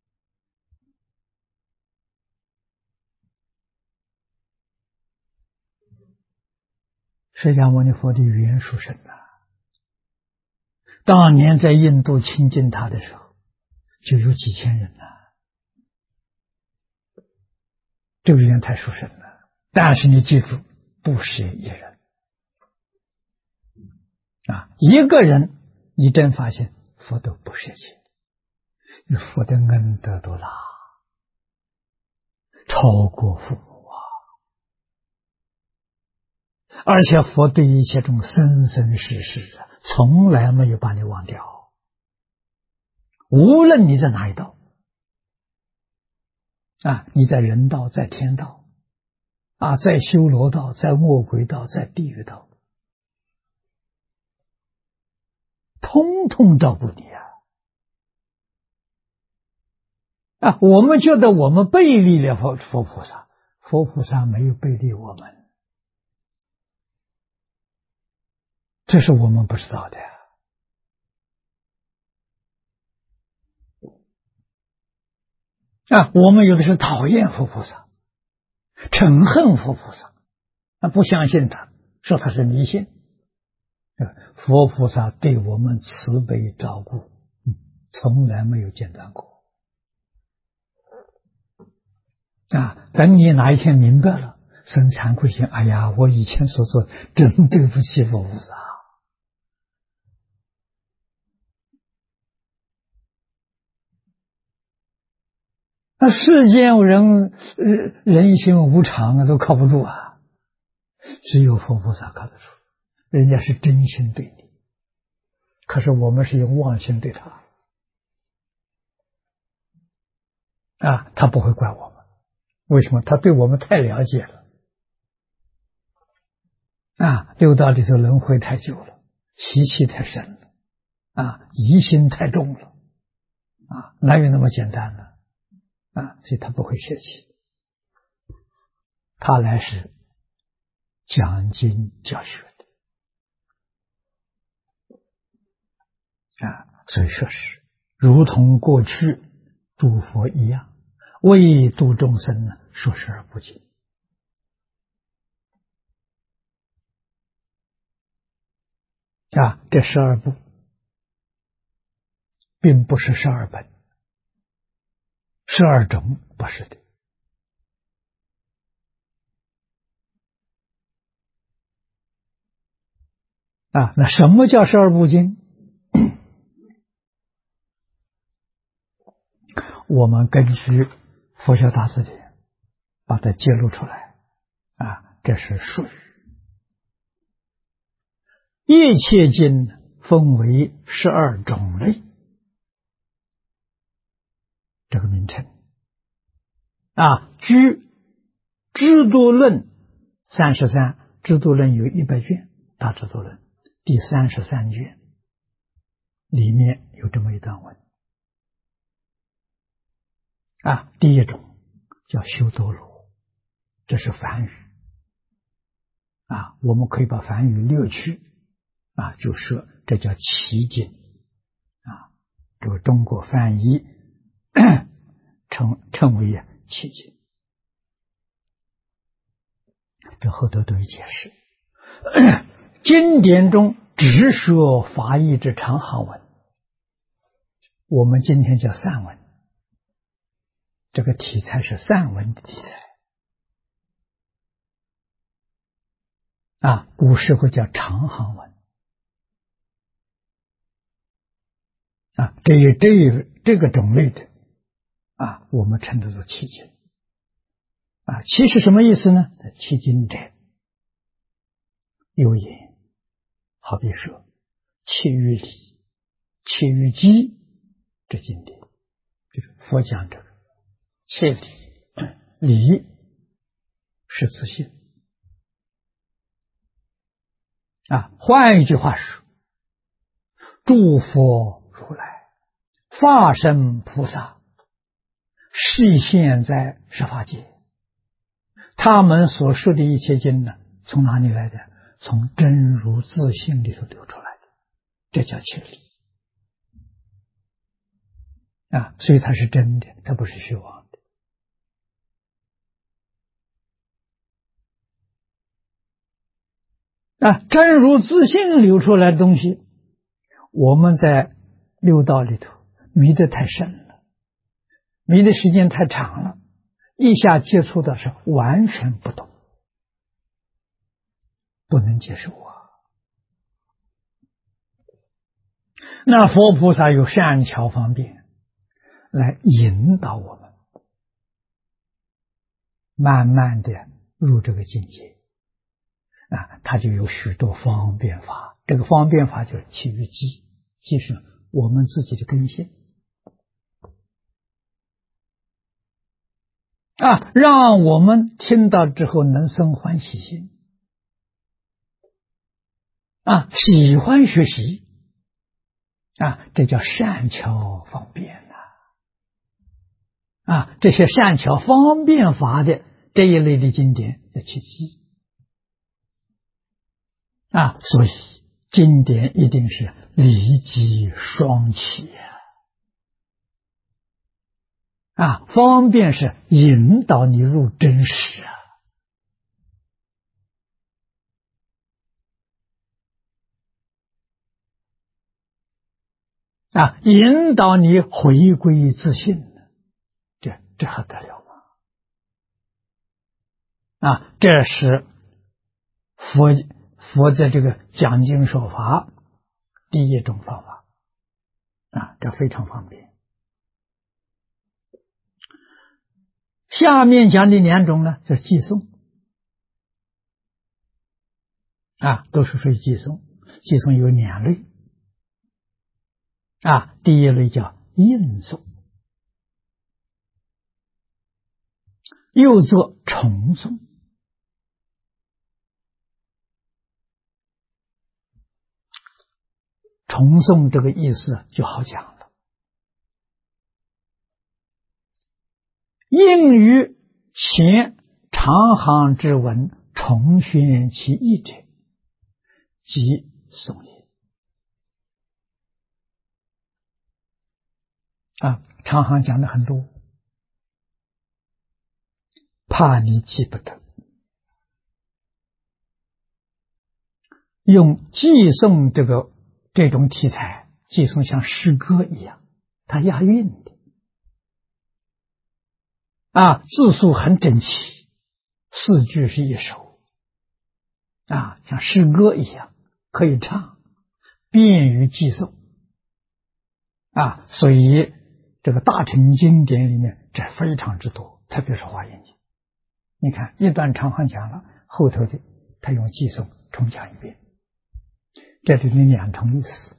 释迦牟尼佛的原属神当年在印度亲近他的时候就有几千人这个缘太殊胜了。但是你记住，不舍一人一个人你真发现佛都不舍弃，你佛的恩德多大，超过父母而且佛对一切众生生世世从来没有把你忘掉，无论你在哪一道你在人道在天道在修罗道在恶鬼道在地狱道，通通照顾你我们觉得我们背离了佛菩萨，佛菩萨没有背离我们，这是我们不知道的我们有的是讨厌佛菩萨，嗔恨佛菩萨不相信他，说他是迷信佛菩萨对我们慈悲照顾，从来没有间断过。等你哪一天明白了，生惭愧心，哎呀，我以前所做真对不起佛菩萨。那世间人心无常啊，都靠不住啊，只有佛菩萨靠得住，人家是真心对你，可是我们是用妄心对他他不会怪我们，为什么？他对我们太了解了六道里头轮回太久了，习气太深了疑心太重了哪有那么简单呢？所以他不会泄气，他来是讲经教学的所以说是如同过去诸佛一样，为度众生呢，说是而不尽这12部并不是12本12种，不是的那什么叫12部经？我们根据佛学大字典把它揭露出来这是术语。一切经分为12种类，这个名称据制度论33，制度论有100卷，大制度论第33卷里面有这么一段文第一种叫修多罗，这是梵语我们可以把梵语略去就说这叫奇经这个中国翻译称为奇经，这后头都有解释。经典中只说法义之长行文，我们今天叫散文，这个题材是散文的题材古时候叫长行文这个种类的我们称之作奇经奇是什么意思呢？奇经者有言，好比说契于理，契于机，这经典就是佛讲这个切理，理是自信换一句话说，诸佛如来化身菩萨示现在十法界，他们所说的一切经呢，从哪里来的？从真如自性里头流出来的，这叫切理所以它是真的，它不是虚妄的真如自性流出来的东西，我们在六道里头迷得太深了，迷的时间太长了，一下接触的是完全不懂，不能接受那佛菩萨有善巧方便来引导我们慢慢的入这个境界它就有许多方便法，这个方便法就是契于机，即是我们自己的根性让我们听到之后能生欢喜心喜欢学习这叫善巧方便这些善巧方便法的这一类的经典要去记所以经典一定是理机双起方便是引导你入真实引导你回归自信，这还得了吗？这是佛在这个讲经说法第一种方法这非常方便。下面讲的2种呢，就是寄诵都是属于寄诵。寄诵有2类第一类叫印诵，又作重诵。重诵这个意思就好讲了，应于前长行之文，重宣其意者，即诵也。长行讲的很多，怕你记不得，用寄诵这种题材，寄诵像诗歌一样，它押韵的字数很整齐，4句是一首像诗歌一样可以唱，便于寄诵所以这个大乘经典里面这非常之多，特别是华严经。你看一段长行讲了，后头的他用寄诵重讲一遍，这里面2重意思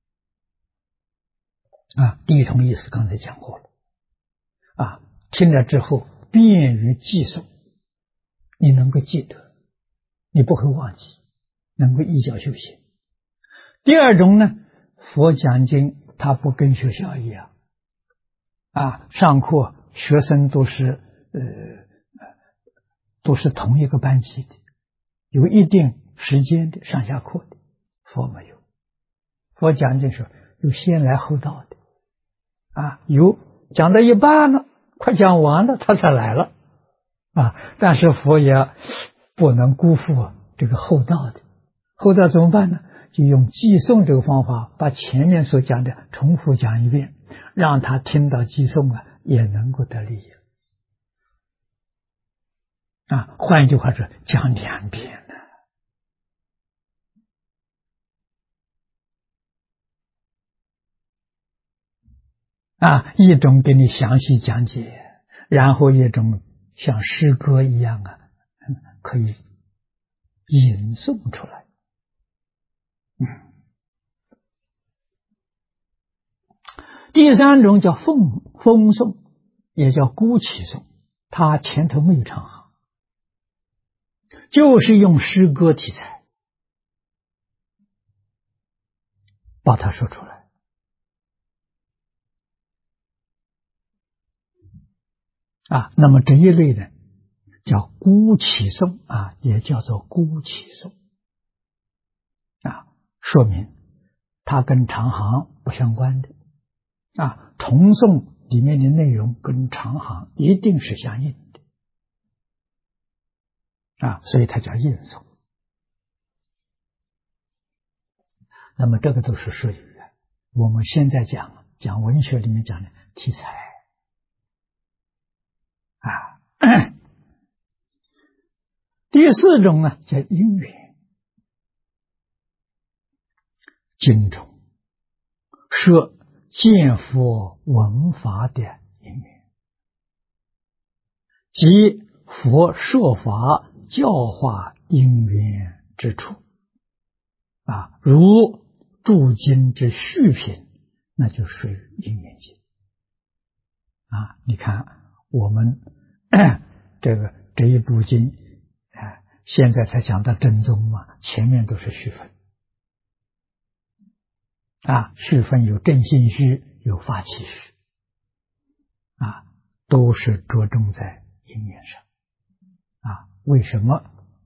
第一重意思刚才讲过了听了之后便于寄诵，你能够记得，你不会忘记，能够依教修行。第二种呢，佛讲经它不跟学校一样上课学生都是同一个班级的，有一定时间的上下课的。佛没有，佛讲经时有先来后到的有讲到一半了，快讲完了他才来了但是佛也不能辜负这个后到的。后到怎么办呢？就用寄诵这个方法，把前面所讲的重复讲一遍，让他听到寄诵也能够得利换一句话说，讲2遍一种给你详细讲解，然后一种像诗歌一样可以吟诵出来。第3种叫风诵，也叫孤起诵，它前头没有长行，就是用诗歌题材把它说出来那么这一类呢叫孤起诵也叫做孤起诵说明它跟长行不相关的重诵里面的内容跟长行一定是相应的所以它叫应诵。那么这个都是属于我们现在讲文学里面讲的题材第4种呢叫因缘，经中说见佛闻法的因缘，即佛说法教化因缘之处如注经之续品，那就属于因缘经你看我们这一部经现在才讲到正宗嘛，前面都是续分续分有正信续，有法起续都是着重在因缘上为什么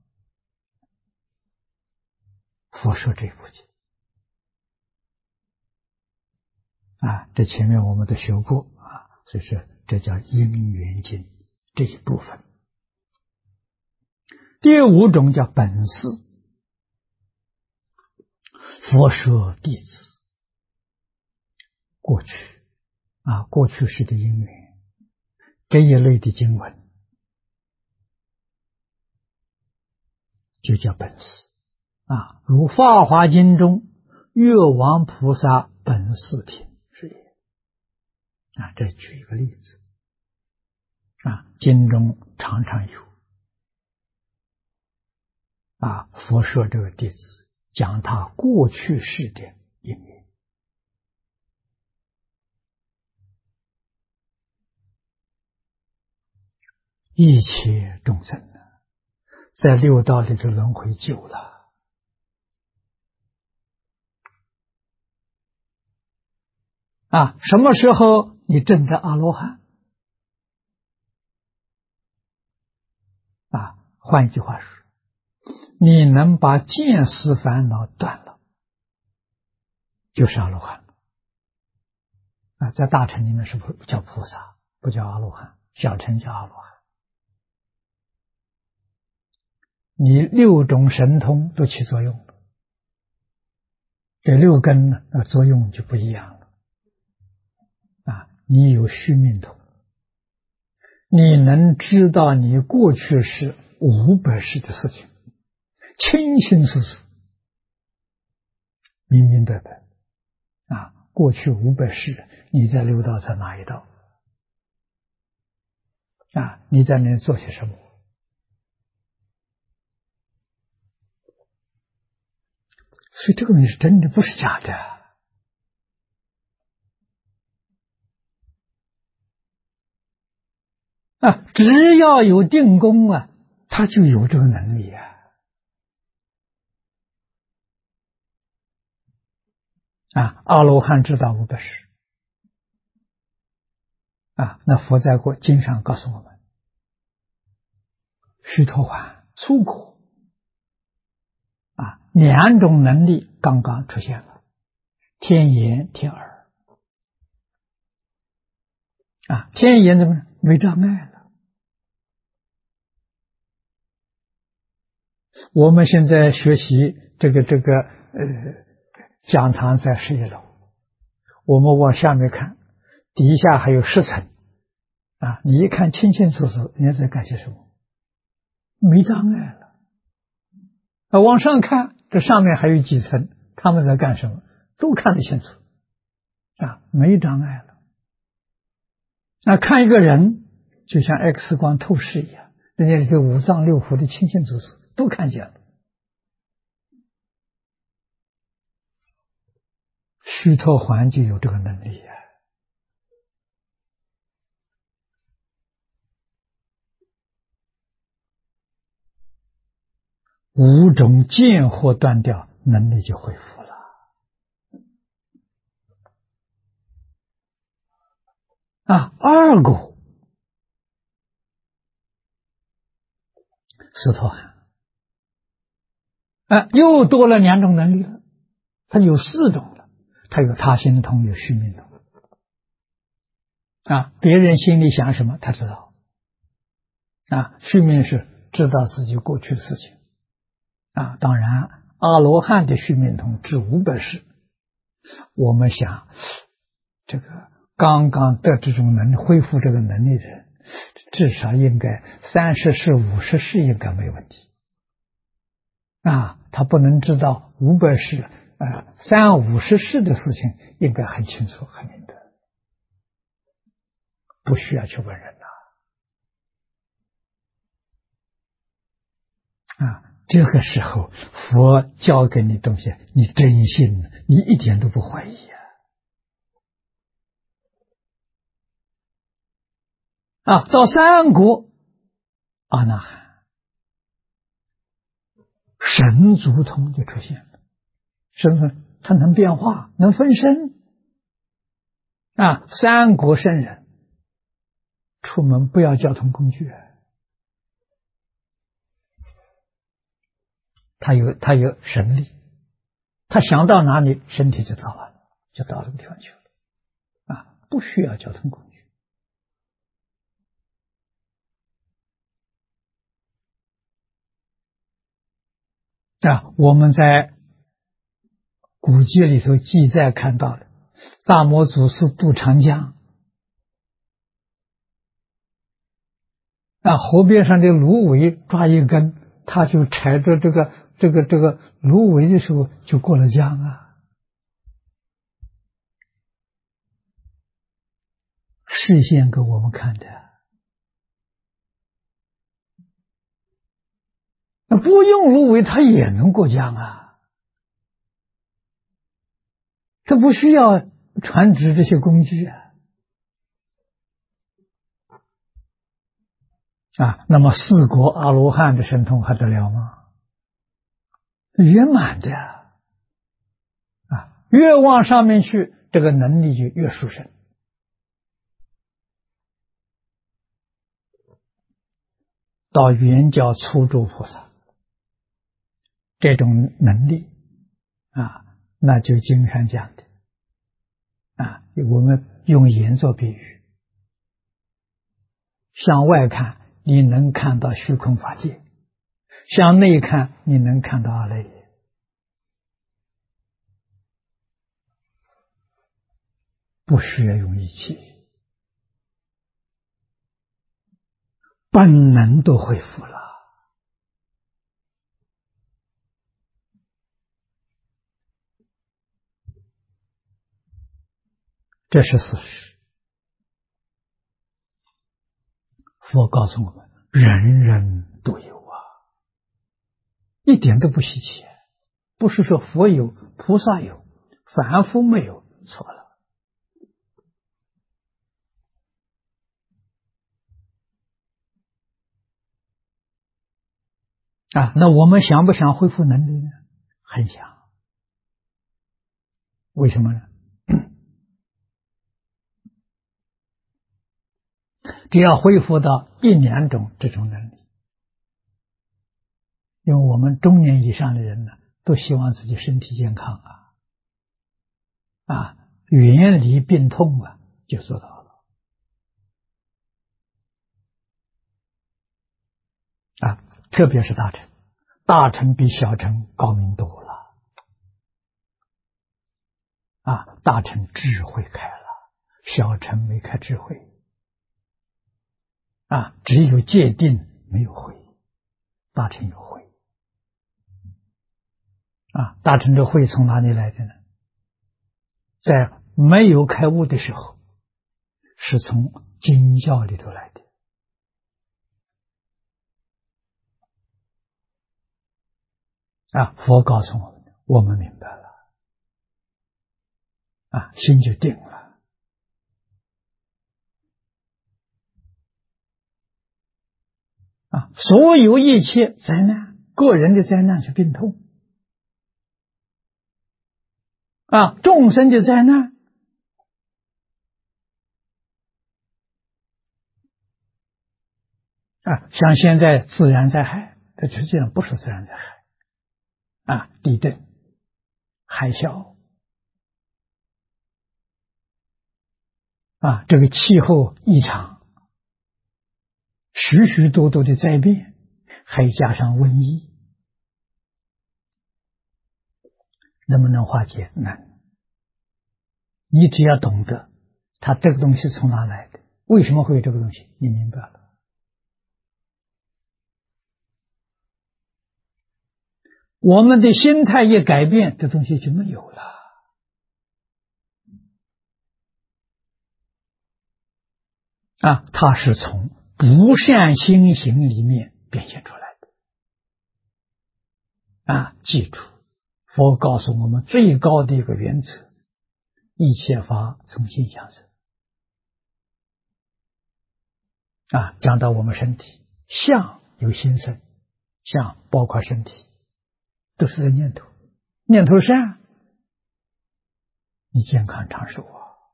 佛说这部经这前面我们都学过所以说这叫因缘经这一部分。第5种叫本事，佛说弟子过去过去式的因缘，这一类的经文就叫本事如《法华经》中越王菩萨本事品是也这举一个例子经中常常有佛说这个弟子讲他过去世的因缘。一切众生在六道里的轮回久了什么时候你证得阿罗汉换一句话说，你能把见思烦恼断了，就是阿罗汉在大乘里面是不叫菩萨，不叫阿罗汉，小乘叫阿罗汉。你六种神通都起作用了，这六根的作用就不一样了你有须命通，你能知道你过去是500世的事情，清清楚楚，明明白白过去500世你在六道在哪一道你在那做些什么？所以这个东西是真的，不是假的只要有定功他就有这个能力阿罗汉知道500世那佛在经上告诉我们，须陀洹、出果2种能力刚刚出现了，天眼、天耳天眼怎么没障碍了？我们现在学习这个讲堂在11楼，我们往下面看，底下还有10层你一看清清楚楚，你在干些什么？没障碍了。往上看，这上面还有几层，他们在干什么？都看得清楚没障碍了。看一个人就像 X 光透视一样，人家这5脏6腑的清清楚楚都看见了。须陀洹就有这个能力5种见惑断掉，能力就恢复了二果斯陀含又多了2种能力了，他有4种了，他有他心通，有须命通别人心里想什么他知道须命是知道自己过去的事情当然阿罗汉的须命通至500世，我们想这个刚刚得这种能力恢复这个能力的人，至少应该30世50世应该没问题他不能知道500世30-50世的事情应该很清楚很明白，不需要去问人这个时候佛教给你东西，你真信，你一点都不怀疑到3国阿那含神足通就出现了，身份他能变化，能分身3国圣人出门不要交通工具他有神力，他想到哪里身体就到了，就到那个地方去了不需要交通工具我们在古籍里头记载看到的大摩祖师渡长江，河边上的芦苇抓一根，他就踩着这个芦苇的时候就过了江啊。示现给我们看的。那不用芦苇，它也能过江啊。它不需要船只这些工具啊。那么四果阿罗汉的神通还得了吗？圆满的越往上面去，这个能力就越殊胜。到圆教初住菩萨，这种能力那就经常讲的我们用眼做比喻，向外看你能看到虚空法界，向内看你能看到阿赖耶。不需要用仪器，本能都恢复了。这是事实。佛告诉我们，人人都有一点都不稀奇。不是说佛有菩萨有凡夫没有，错了。那我们想不想恢复能力呢？很想。为什么呢？只要恢复到1-2种这种能力，因为我们中年以上的人呢，都希望自己身体健康远离病痛就做到了特别是大乘，大乘比小乘高明多了大乘智慧开了，小乘没开智慧只有戒定没有慧，大乘有慧大乘的慧从哪里来的呢？在没有开悟的时候，是从经教里头来的佛告诉我们，我们明白了心就定了所有一切灾难，个人的灾难是病痛众生的灾难像现在自然灾害，这实际上不是自然灾害地震、海啸这个气候异常，许许多多的灾变，还加上瘟疫，能不能化解？难。你只要懂得它这个东西从哪来的，为什么会有这个东西，你明白了。我们的心态一改变，这东西就没有了它是从不善心行里面变现出来的记住，佛告诉我们最高的一个原则，一切法从心想生讲到我们身体，相由心生，相包括身体，都是在念头，念头善，你健康长寿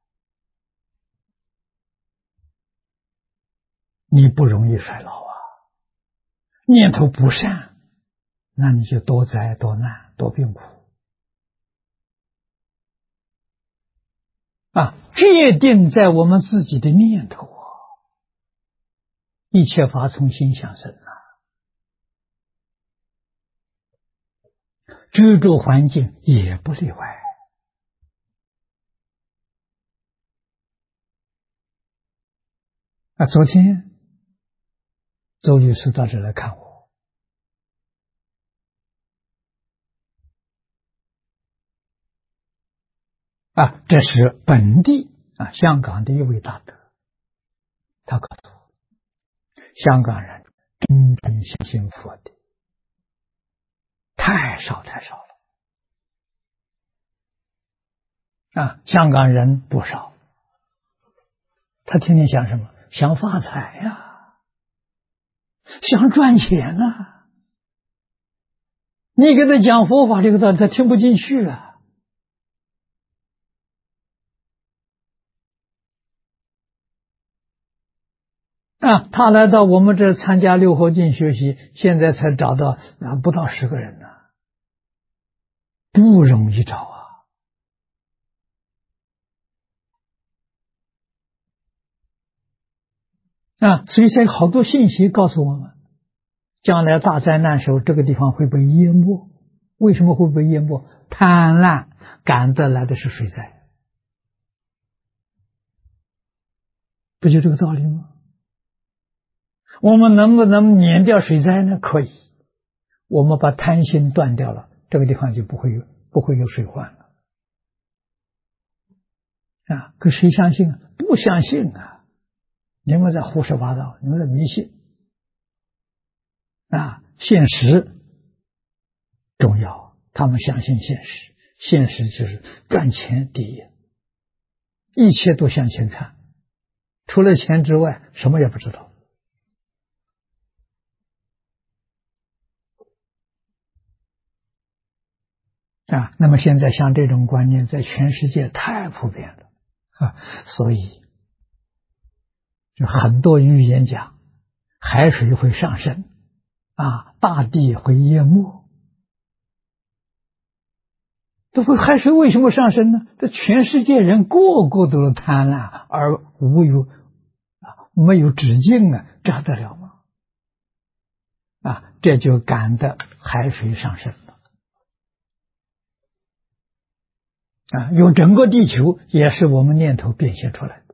你不容易衰老念头不善，那你就多灾多难多病苦界定在我们自己的念头一切法从心想生居住环境也不例外昨天周律师到这来看我，这是本地香港的一位大德，他告诉我，香港人真正相信佛的太少太少了香港人不少，他天天想什么？想发财呀，想赚钱啊！你给他讲佛法这个道理，他听不进去他来到我们这参加六合敬学习，现在才找到不到10个人呢，不容易找所以这好多信息告诉我们，将来大灾难时候，这个地方会被淹没。为什么会被淹没？贪婪赶得来的是水灾，不就这个道理吗？我们能不能免掉水灾呢？可以，我们把贪心断掉了，这个地方就不会有水患了可谁相信不相信你们在胡说八道，你们在迷信现实重要，他们相信现实，现实就是赚钱第一，一切都向前看，除了钱之外什么也不知道那么现在像这种观念在全世界太普遍了所以就很多预言讲海水会上升大地会淹没，海水为什么上升呢？这全世界人个个都是贪婪而没有止境这得了吗？这就赶得海水上升了用整个地球也是我们念头变现出来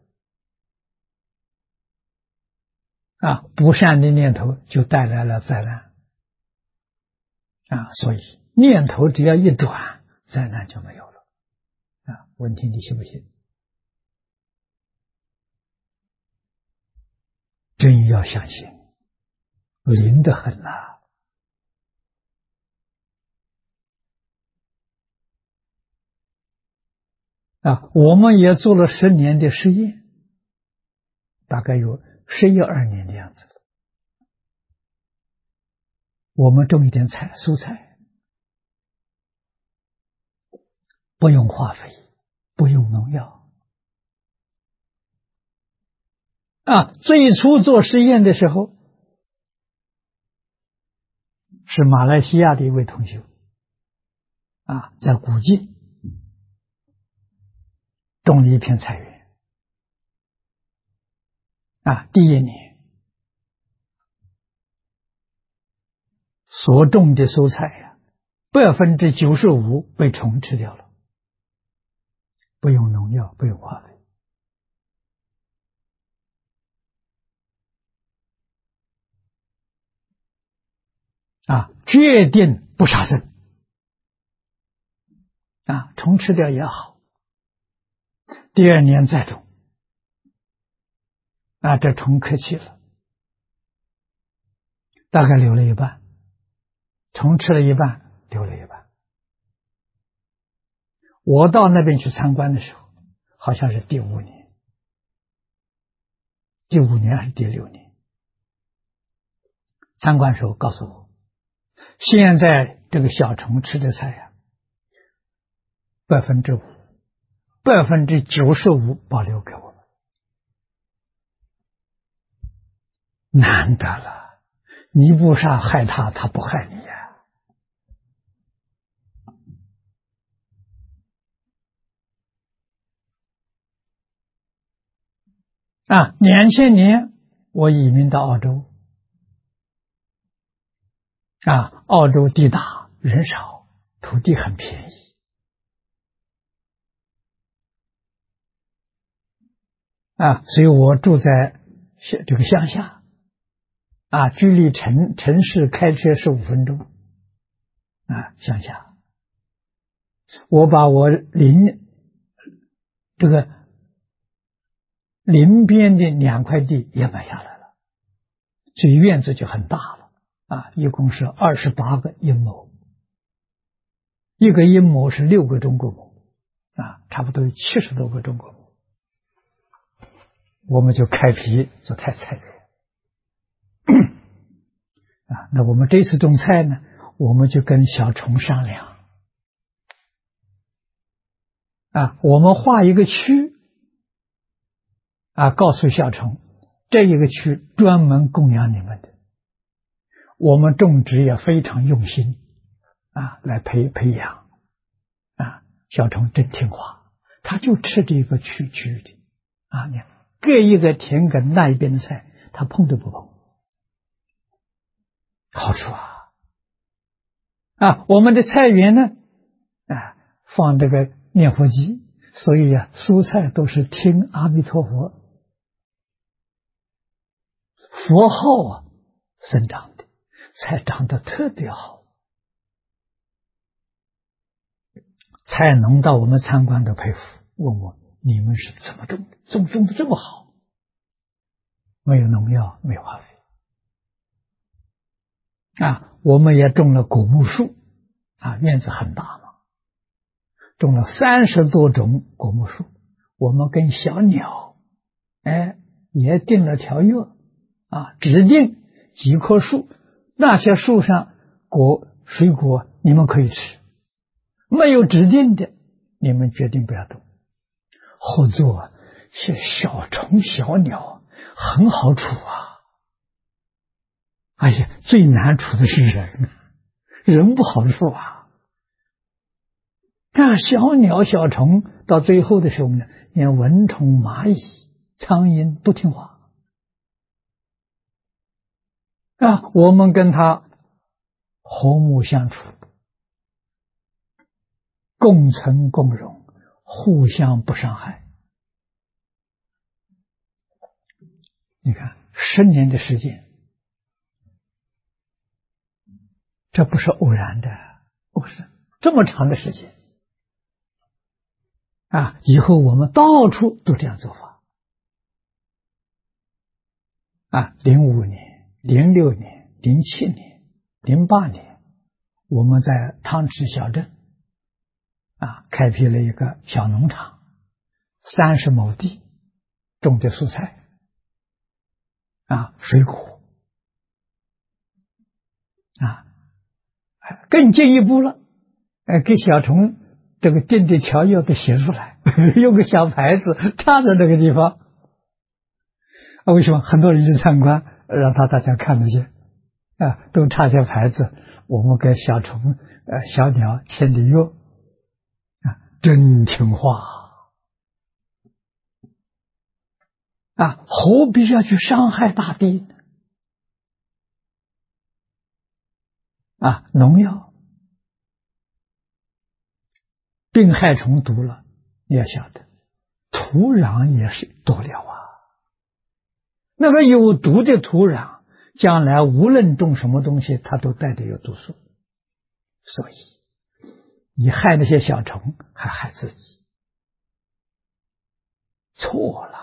的不善的念头就带来了灾难所以念头只要一短，灾难就没有了问题你信不信？真要相信，灵得很我们也做了10年的实验，大概有11、12年的样子。我们种一点蔬菜，不用化肥，不用农药最初做实验的时候，是马来西亚的一位同学在古晋种了一片菜园第1年所种的蔬菜95%被虫吃掉了，不用农药，不用化肥决定不杀生虫吃掉也好，第2年再种这虫客气了，大概留了一半，虫吃了一半，留了一半。我到那边去参观的时候，好像是第5年，第5年还是第6年。参观时候告诉我，现在这个小虫吃的菜5%，95%保留给我们，难得了，你不杀害他，他不害你2000年我移民到澳洲澳洲地大人少，土地很便宜所以我住在这个乡下啊，距离城市开车15分钟啊，乡下。我把我这个邻边的2块地也买下来了，所以院子就很大了啊，一共是28个阴亩，一个阴亩是6个中国亩啊，差不多有70多个中国亩。我们就开辟做菜园啊。那我们这次种菜呢，我们就跟小虫商量啊，我们划一个区啊，告诉小虫，这一个区专门供养你们的，我们种植也非常用心啊，来培养啊。小虫真听话，他就吃这个区的啊，你看各一个田埂那一边的菜，他碰都不碰，好处啊！我们的菜园呢，啊，放这个念佛机，所以啊，蔬菜都是听阿弥陀佛佛号啊生长的，菜长得特别好。菜农到我们参观都佩服，问我你们是怎么种的这么好？没有农药，没有化肥啊！我们也种了果木树啊，院子很大嘛，种了30多种果木树。我们跟小鸟也定了条约啊，指定几棵树，那些树上水果你们可以吃，没有指定的你们决定不要动。合作是小虫小鸟很好处啊。哎呀，最难处的是人不好处啊。那小鸟小虫到最后的时候呢，连蚊虫蚂蚁苍蝇不听话啊，我们跟它和睦相处，共存共荣，互相不伤害。你看10年的时间，这不是偶然的，不是这么长的时间啊！以后我们到处都这样做法啊！05年、06年、07年、08年，我们在汤池小镇啊开辟了一个小农场，30亩地种的蔬菜啊、水果啊。更进一步了，给小虫这个定的条约都写出来，用个小牌子插在那个地方。为什么很多人去参观，让大家看得见啊？都插些牌子，我们跟小虫小鸟签的约啊，真听话啊！何必要去伤害大地呢？啊，农药病害虫毒了，你要晓得，土壤也是多了啊。那个有毒的土壤，将来无论种什么东西，它都带着有毒素。所以，你害那些小虫，还害自己，错了。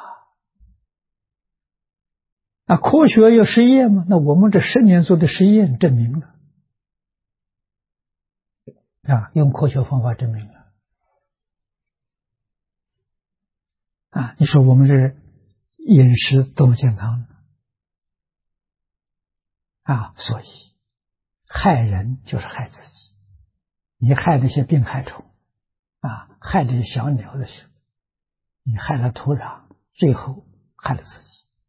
啊，科学有实验吗？那我们这10年做的实验证明了，啊，用科学方法证明了。啊，你说我们这饮食多么健康呢？啊，所以害人就是害自己。你害那些病害虫，啊，害这些小鸟的时候，你害了土壤，最后害了自己。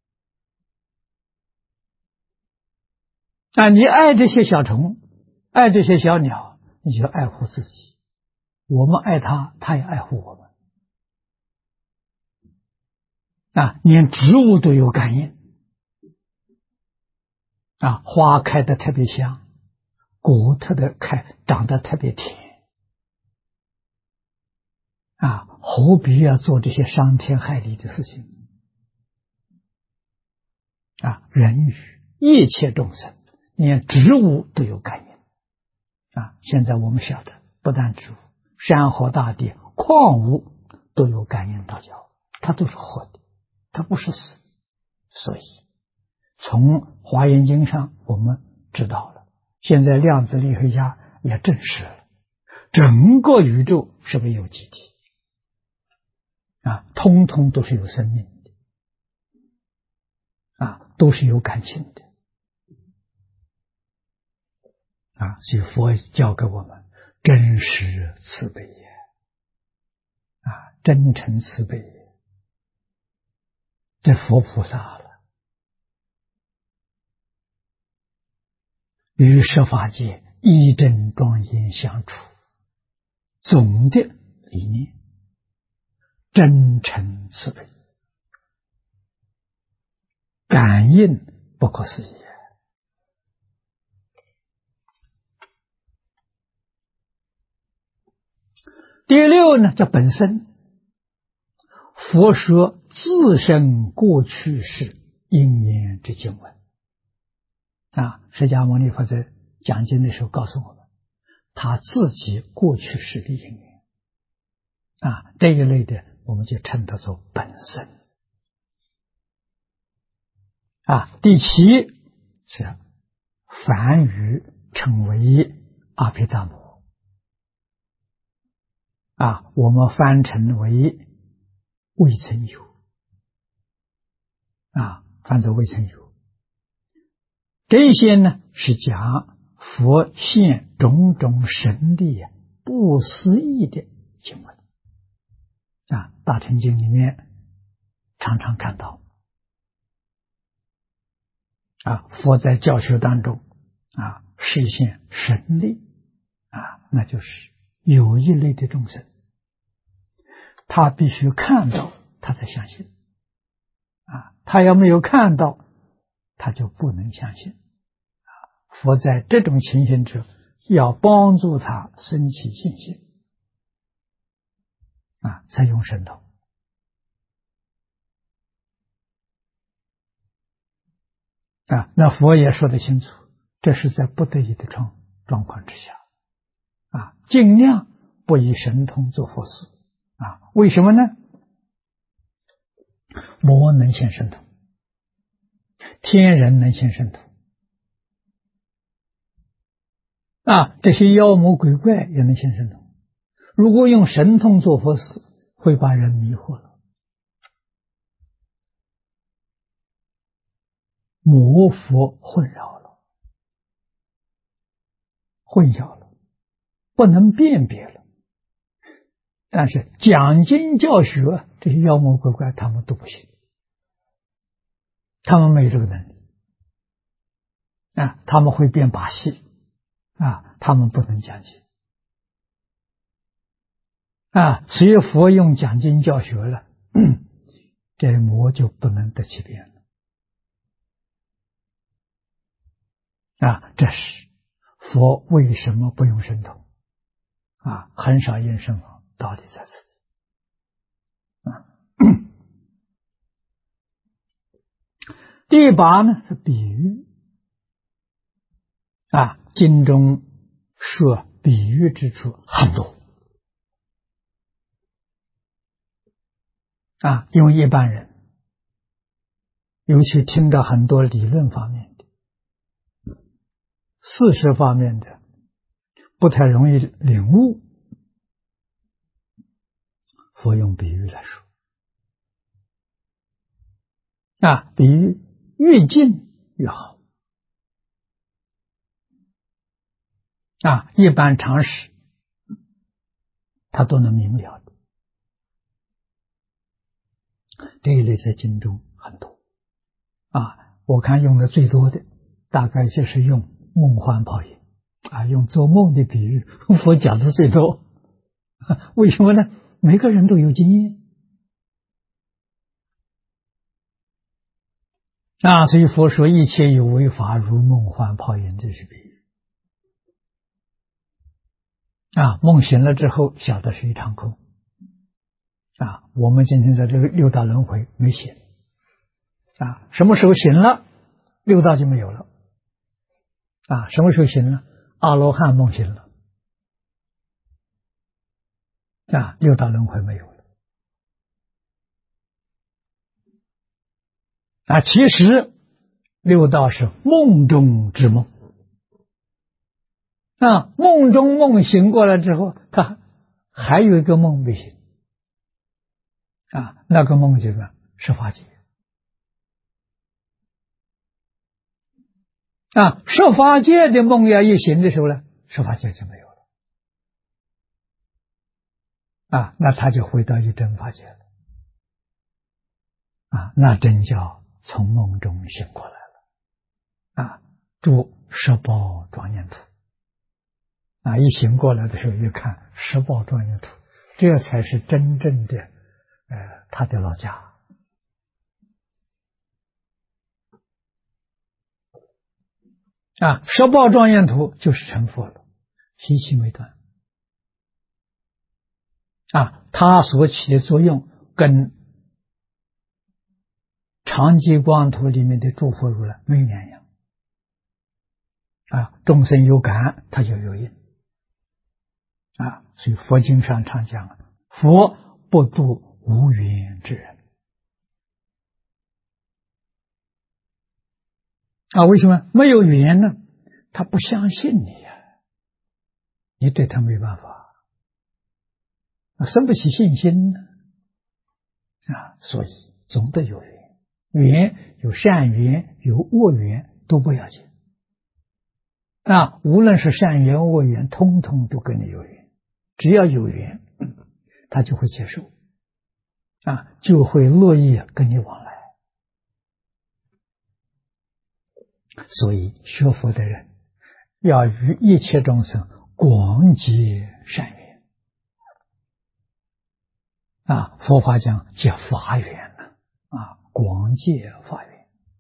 啊，你爱这些小虫，爱这些小鸟，你就爱护自己。我们爱它，它也爱护我们。啊，连植物都有感应。啊，花开得特别香，果长得特别甜。啊，何必要做这些伤天害理的事情？ 人与一切众生，连植物都有感应。现在我们晓得，不但植物，山河大地、矿物都有感应道交，它都是活的，它不是死。所以从华严经上我们知道了，现在量子力学家也证实了，整个宇宙是个有机体，通通都是有生命的，都是有感情的，所以佛教给我们真实慈悲也，真诚慈悲也，这佛菩萨了，与十法界一真庄严相处，总的理念真诚慈悲，感应不可思议。第六呢，叫本身。佛说自身过去世因缘之经文。释迦牟尼佛在讲经的时候告诉我们，他自己过去世的因缘。这一类的我们就称它做本身。第七是梵语称为阿毗达摩。我们翻成为未曾有，翻作未曾有。这些呢是讲佛现种种神力不思议的经文。大乘经里面常常看到，佛在教学当中示现神力，那就是有一类的众生，他必须看到他才相信，他要没有看到他就不能相信。佛在这种情形中要帮助他升起信心，才用神通。那佛也说得清楚，这是在不得已的状况之下，尽量不以神通做佛事。为什么呢？魔能现神通，天人能现神通，这些妖魔鬼怪也能现神通。如果用神通做佛事，会把人迷惑了，魔佛混淆了，混淆了，不能辨别了。但是讲经教学，这些妖魔鬼怪他们都不行，他们没有这个能力，他们会变把戏，他们不能讲经，所以佛用讲经教学了，这魔就不能得其便了。这是佛为什么不用神通，很少用神通，道理在此。第八呢是比喻，经中说比喻之处很多，因为一般人尤其听到很多理论方面的、事实方面的，不太容易领悟。佛用比喻来说，比喻越近越好。一般常识他都能明了的。这一类在经中很多。我看用的最多的大概就是用梦幻泡影，用做梦的比喻，佛讲的最多。为什么呢？每个人都有经验。所以佛说一切有为法如梦幻泡影，这是比喻。梦醒了之后晓得是一场空。我们今天在这个六道轮回没醒。什么时候醒了？ 六道就没有了。啊，什么时候醒了？阿罗汉梦醒了。啊，六道轮回没有了。啊，其实六道是梦中之梦。啊，梦中梦醒过来之后，他还有一个梦没醒。啊，那个梦就是十法界。啊，十法界的梦要一醒的时候呢，十法界就没有了。啊，那他就回到一真法界了。啊，那真叫从梦中醒过来了。啊，住十宝庄严土。啊，一醒过来的时候一看十宝庄严土，这才是真正的他的老家。啊，十宝庄严土就是成佛了，习气没断。啊，它所起的作用跟常寂光土里面的诸佛如来没有两样。啊，众生有感，他就有因。啊，所以佛经上常讲，佛不度无缘之人。啊，为什么没有缘呢？他不相信你呀，你对他没办法，生不起信心呢。啊，所以总得有缘，缘有善缘有恶缘都不要紧。啊，无论是善缘恶缘，通通都跟你有缘，只要有缘，他就会接受。啊，就会乐意跟你往来。所以学佛的人要与一切众生广结善缘。啊，佛法讲结法缘呢。啊，广结法缘。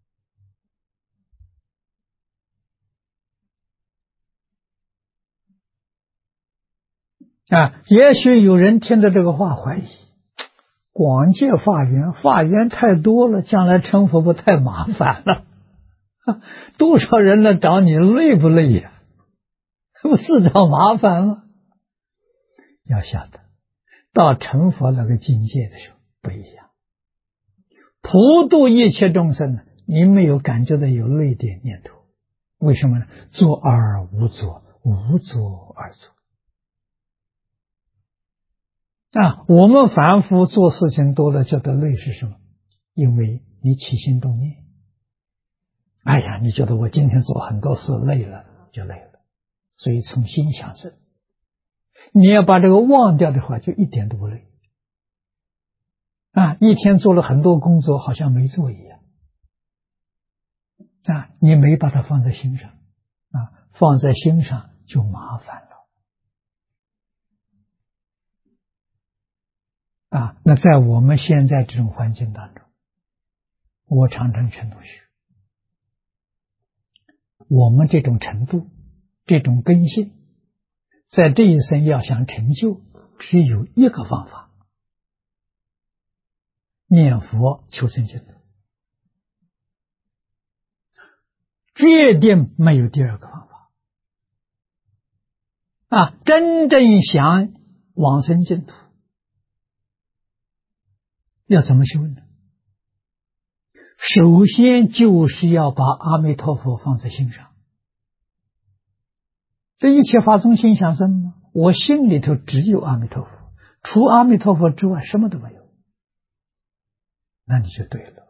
啊，也许有人听到这个话怀疑，广结法缘，法缘太多了，将来成佛不太麻烦了？多少人来找你，累不累呀？不自找麻烦了。要晓得，到成佛那个境界的时候不一样，普度一切众生呢，你没有感觉到有累的念头。为什么呢？作而无作，无作而作。啊，我们凡夫做事情多了觉得累是什么？因为你起心动念。哎呀，你觉得我今天做很多事累了，就累了。所以从心想事，你要把这个忘掉的话，就一点都不累。啊，一天做了很多工作，好像没做一样。啊，你没把它放在心上。啊，放在心上就麻烦了。啊，那在我们现在这种环境当中，我常常劝同学，我们这种程度，这种根性，在这一生要想成就，只有一个方法：念佛求生净土，决定没有第二个方法。啊，真正想往生净土，要怎么修呢？首先就是要把阿弥陀佛放在心上。这一切法从心想生吗？我心里头只有阿弥陀佛，除阿弥陀佛之外什么都没有。那你就对了。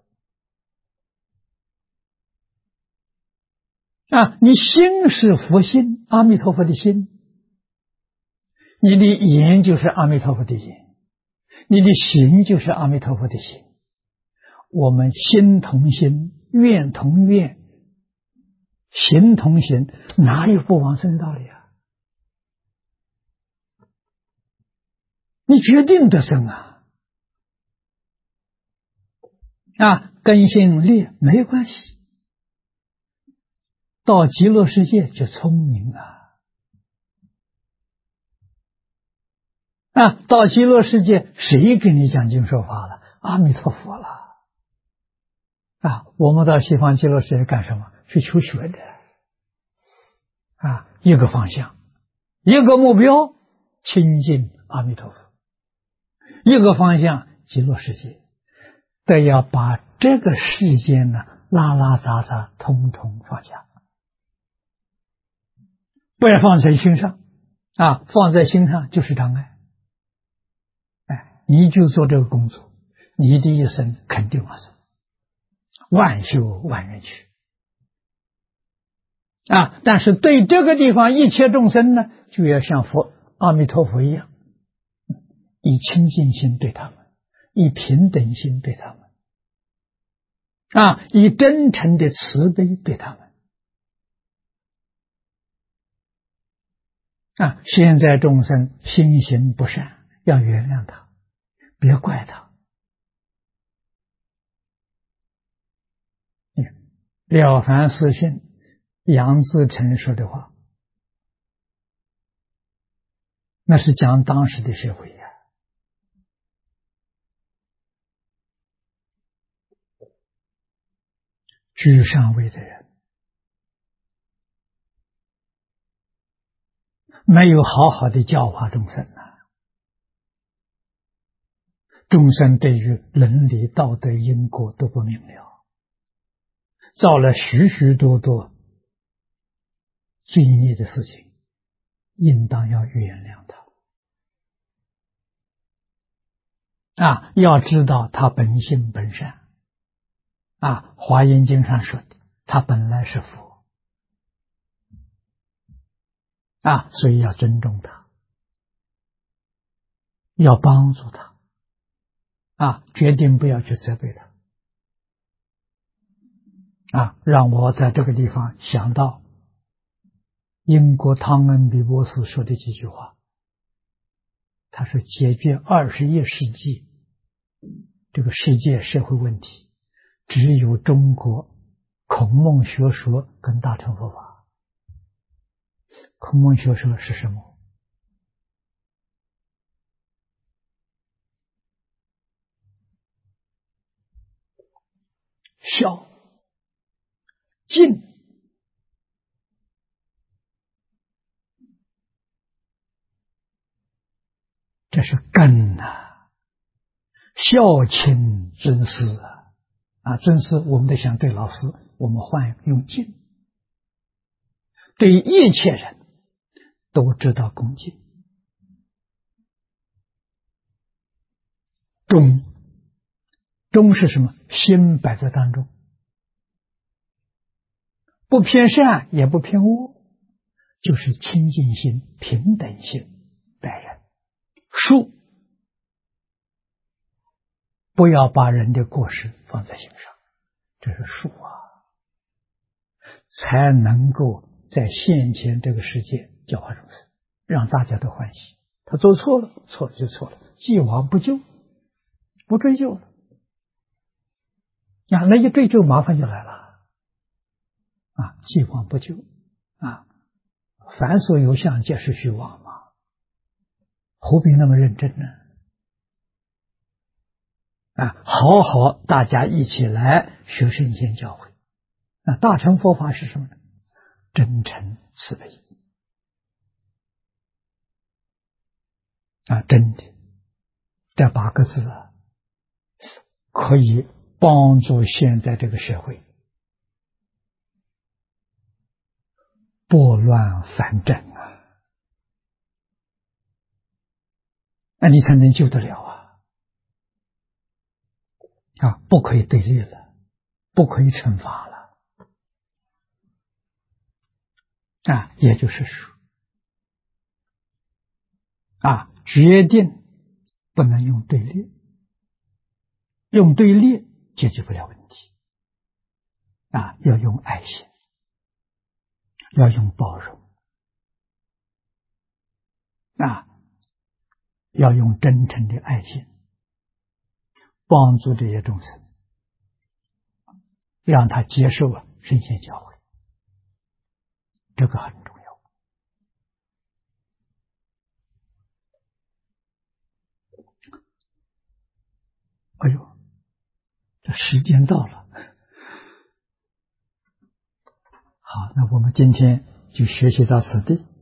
啊，你心是佛心，阿弥陀佛的心，你的言就是阿弥陀佛的言，你的行就是阿弥陀佛的行。我们心同心，愿同愿，行同行，哪有不往生的道理啊？你决定得生啊！啊，根性劣没关系，到极乐世界就聪明啊！啊，到极乐世界谁给你讲经说法了？阿弥陀佛了。 我们到西方极乐世界干什么？去求学的一个方向，一个目标，亲近阿弥陀佛，一个方向，极乐世界。得要把这个世间呢拉拉杂杂统统放下，不要放在心上放在心上就是障碍。你就做这个工作，你的一生肯定往生，万修万缘去但是对这个地方一切众生呢，就要像阿弥陀佛一样，以清净心对他们，以平等心对他们以真诚的慈悲对他们现在众生心行不善，要原谅他，别怪他。了凡四训杨自成说的话，那是讲当时的社会居上位的人没有好好的教化众生众生对于伦理道德因果都不明了，造了许许多多罪孽的事情，应当要原谅他要知道他本性本善华严经上说的，他本来是佛所以要尊重他，要帮助他决定不要去责备他让我在这个地方想到英国汤恩比博士说的几句话。他说解决21世纪这个世界社会问题，只有中国孔孟学说跟大乘佛法。孔孟学说是什么？孝、敬，这是根孝亲尊师尊师我们得想对老师，我们换用敬，对一切人都知道恭敬。忠是什么？心摆在当中，不偏善也不偏恶，就是清净心、平等心待人。恕，不要把人的过失放在心上，这是恕才能够在现前这个世界教化众生，让大家都欢喜。他做错了，错了就错了，既往不咎，不追究了那一追究麻烦就来了既往不咎凡所有相皆是虚妄嘛，何必那么认真呢好好大家一起来学圣贤教诲。大乘佛法是什么呢？真诚慈悲真的这8个字可以帮助现在这个社会拨乱反正你才能救得了不可以对立了，不可以惩罚了也就是说决定不能用对立，用对立解决不了问题要用爱心，要用包容要用真诚的爱心帮助这些众生，让他接受圣贤教诲，这个很重要。哎呦，这时间到了好，那我们今天就学习到此地。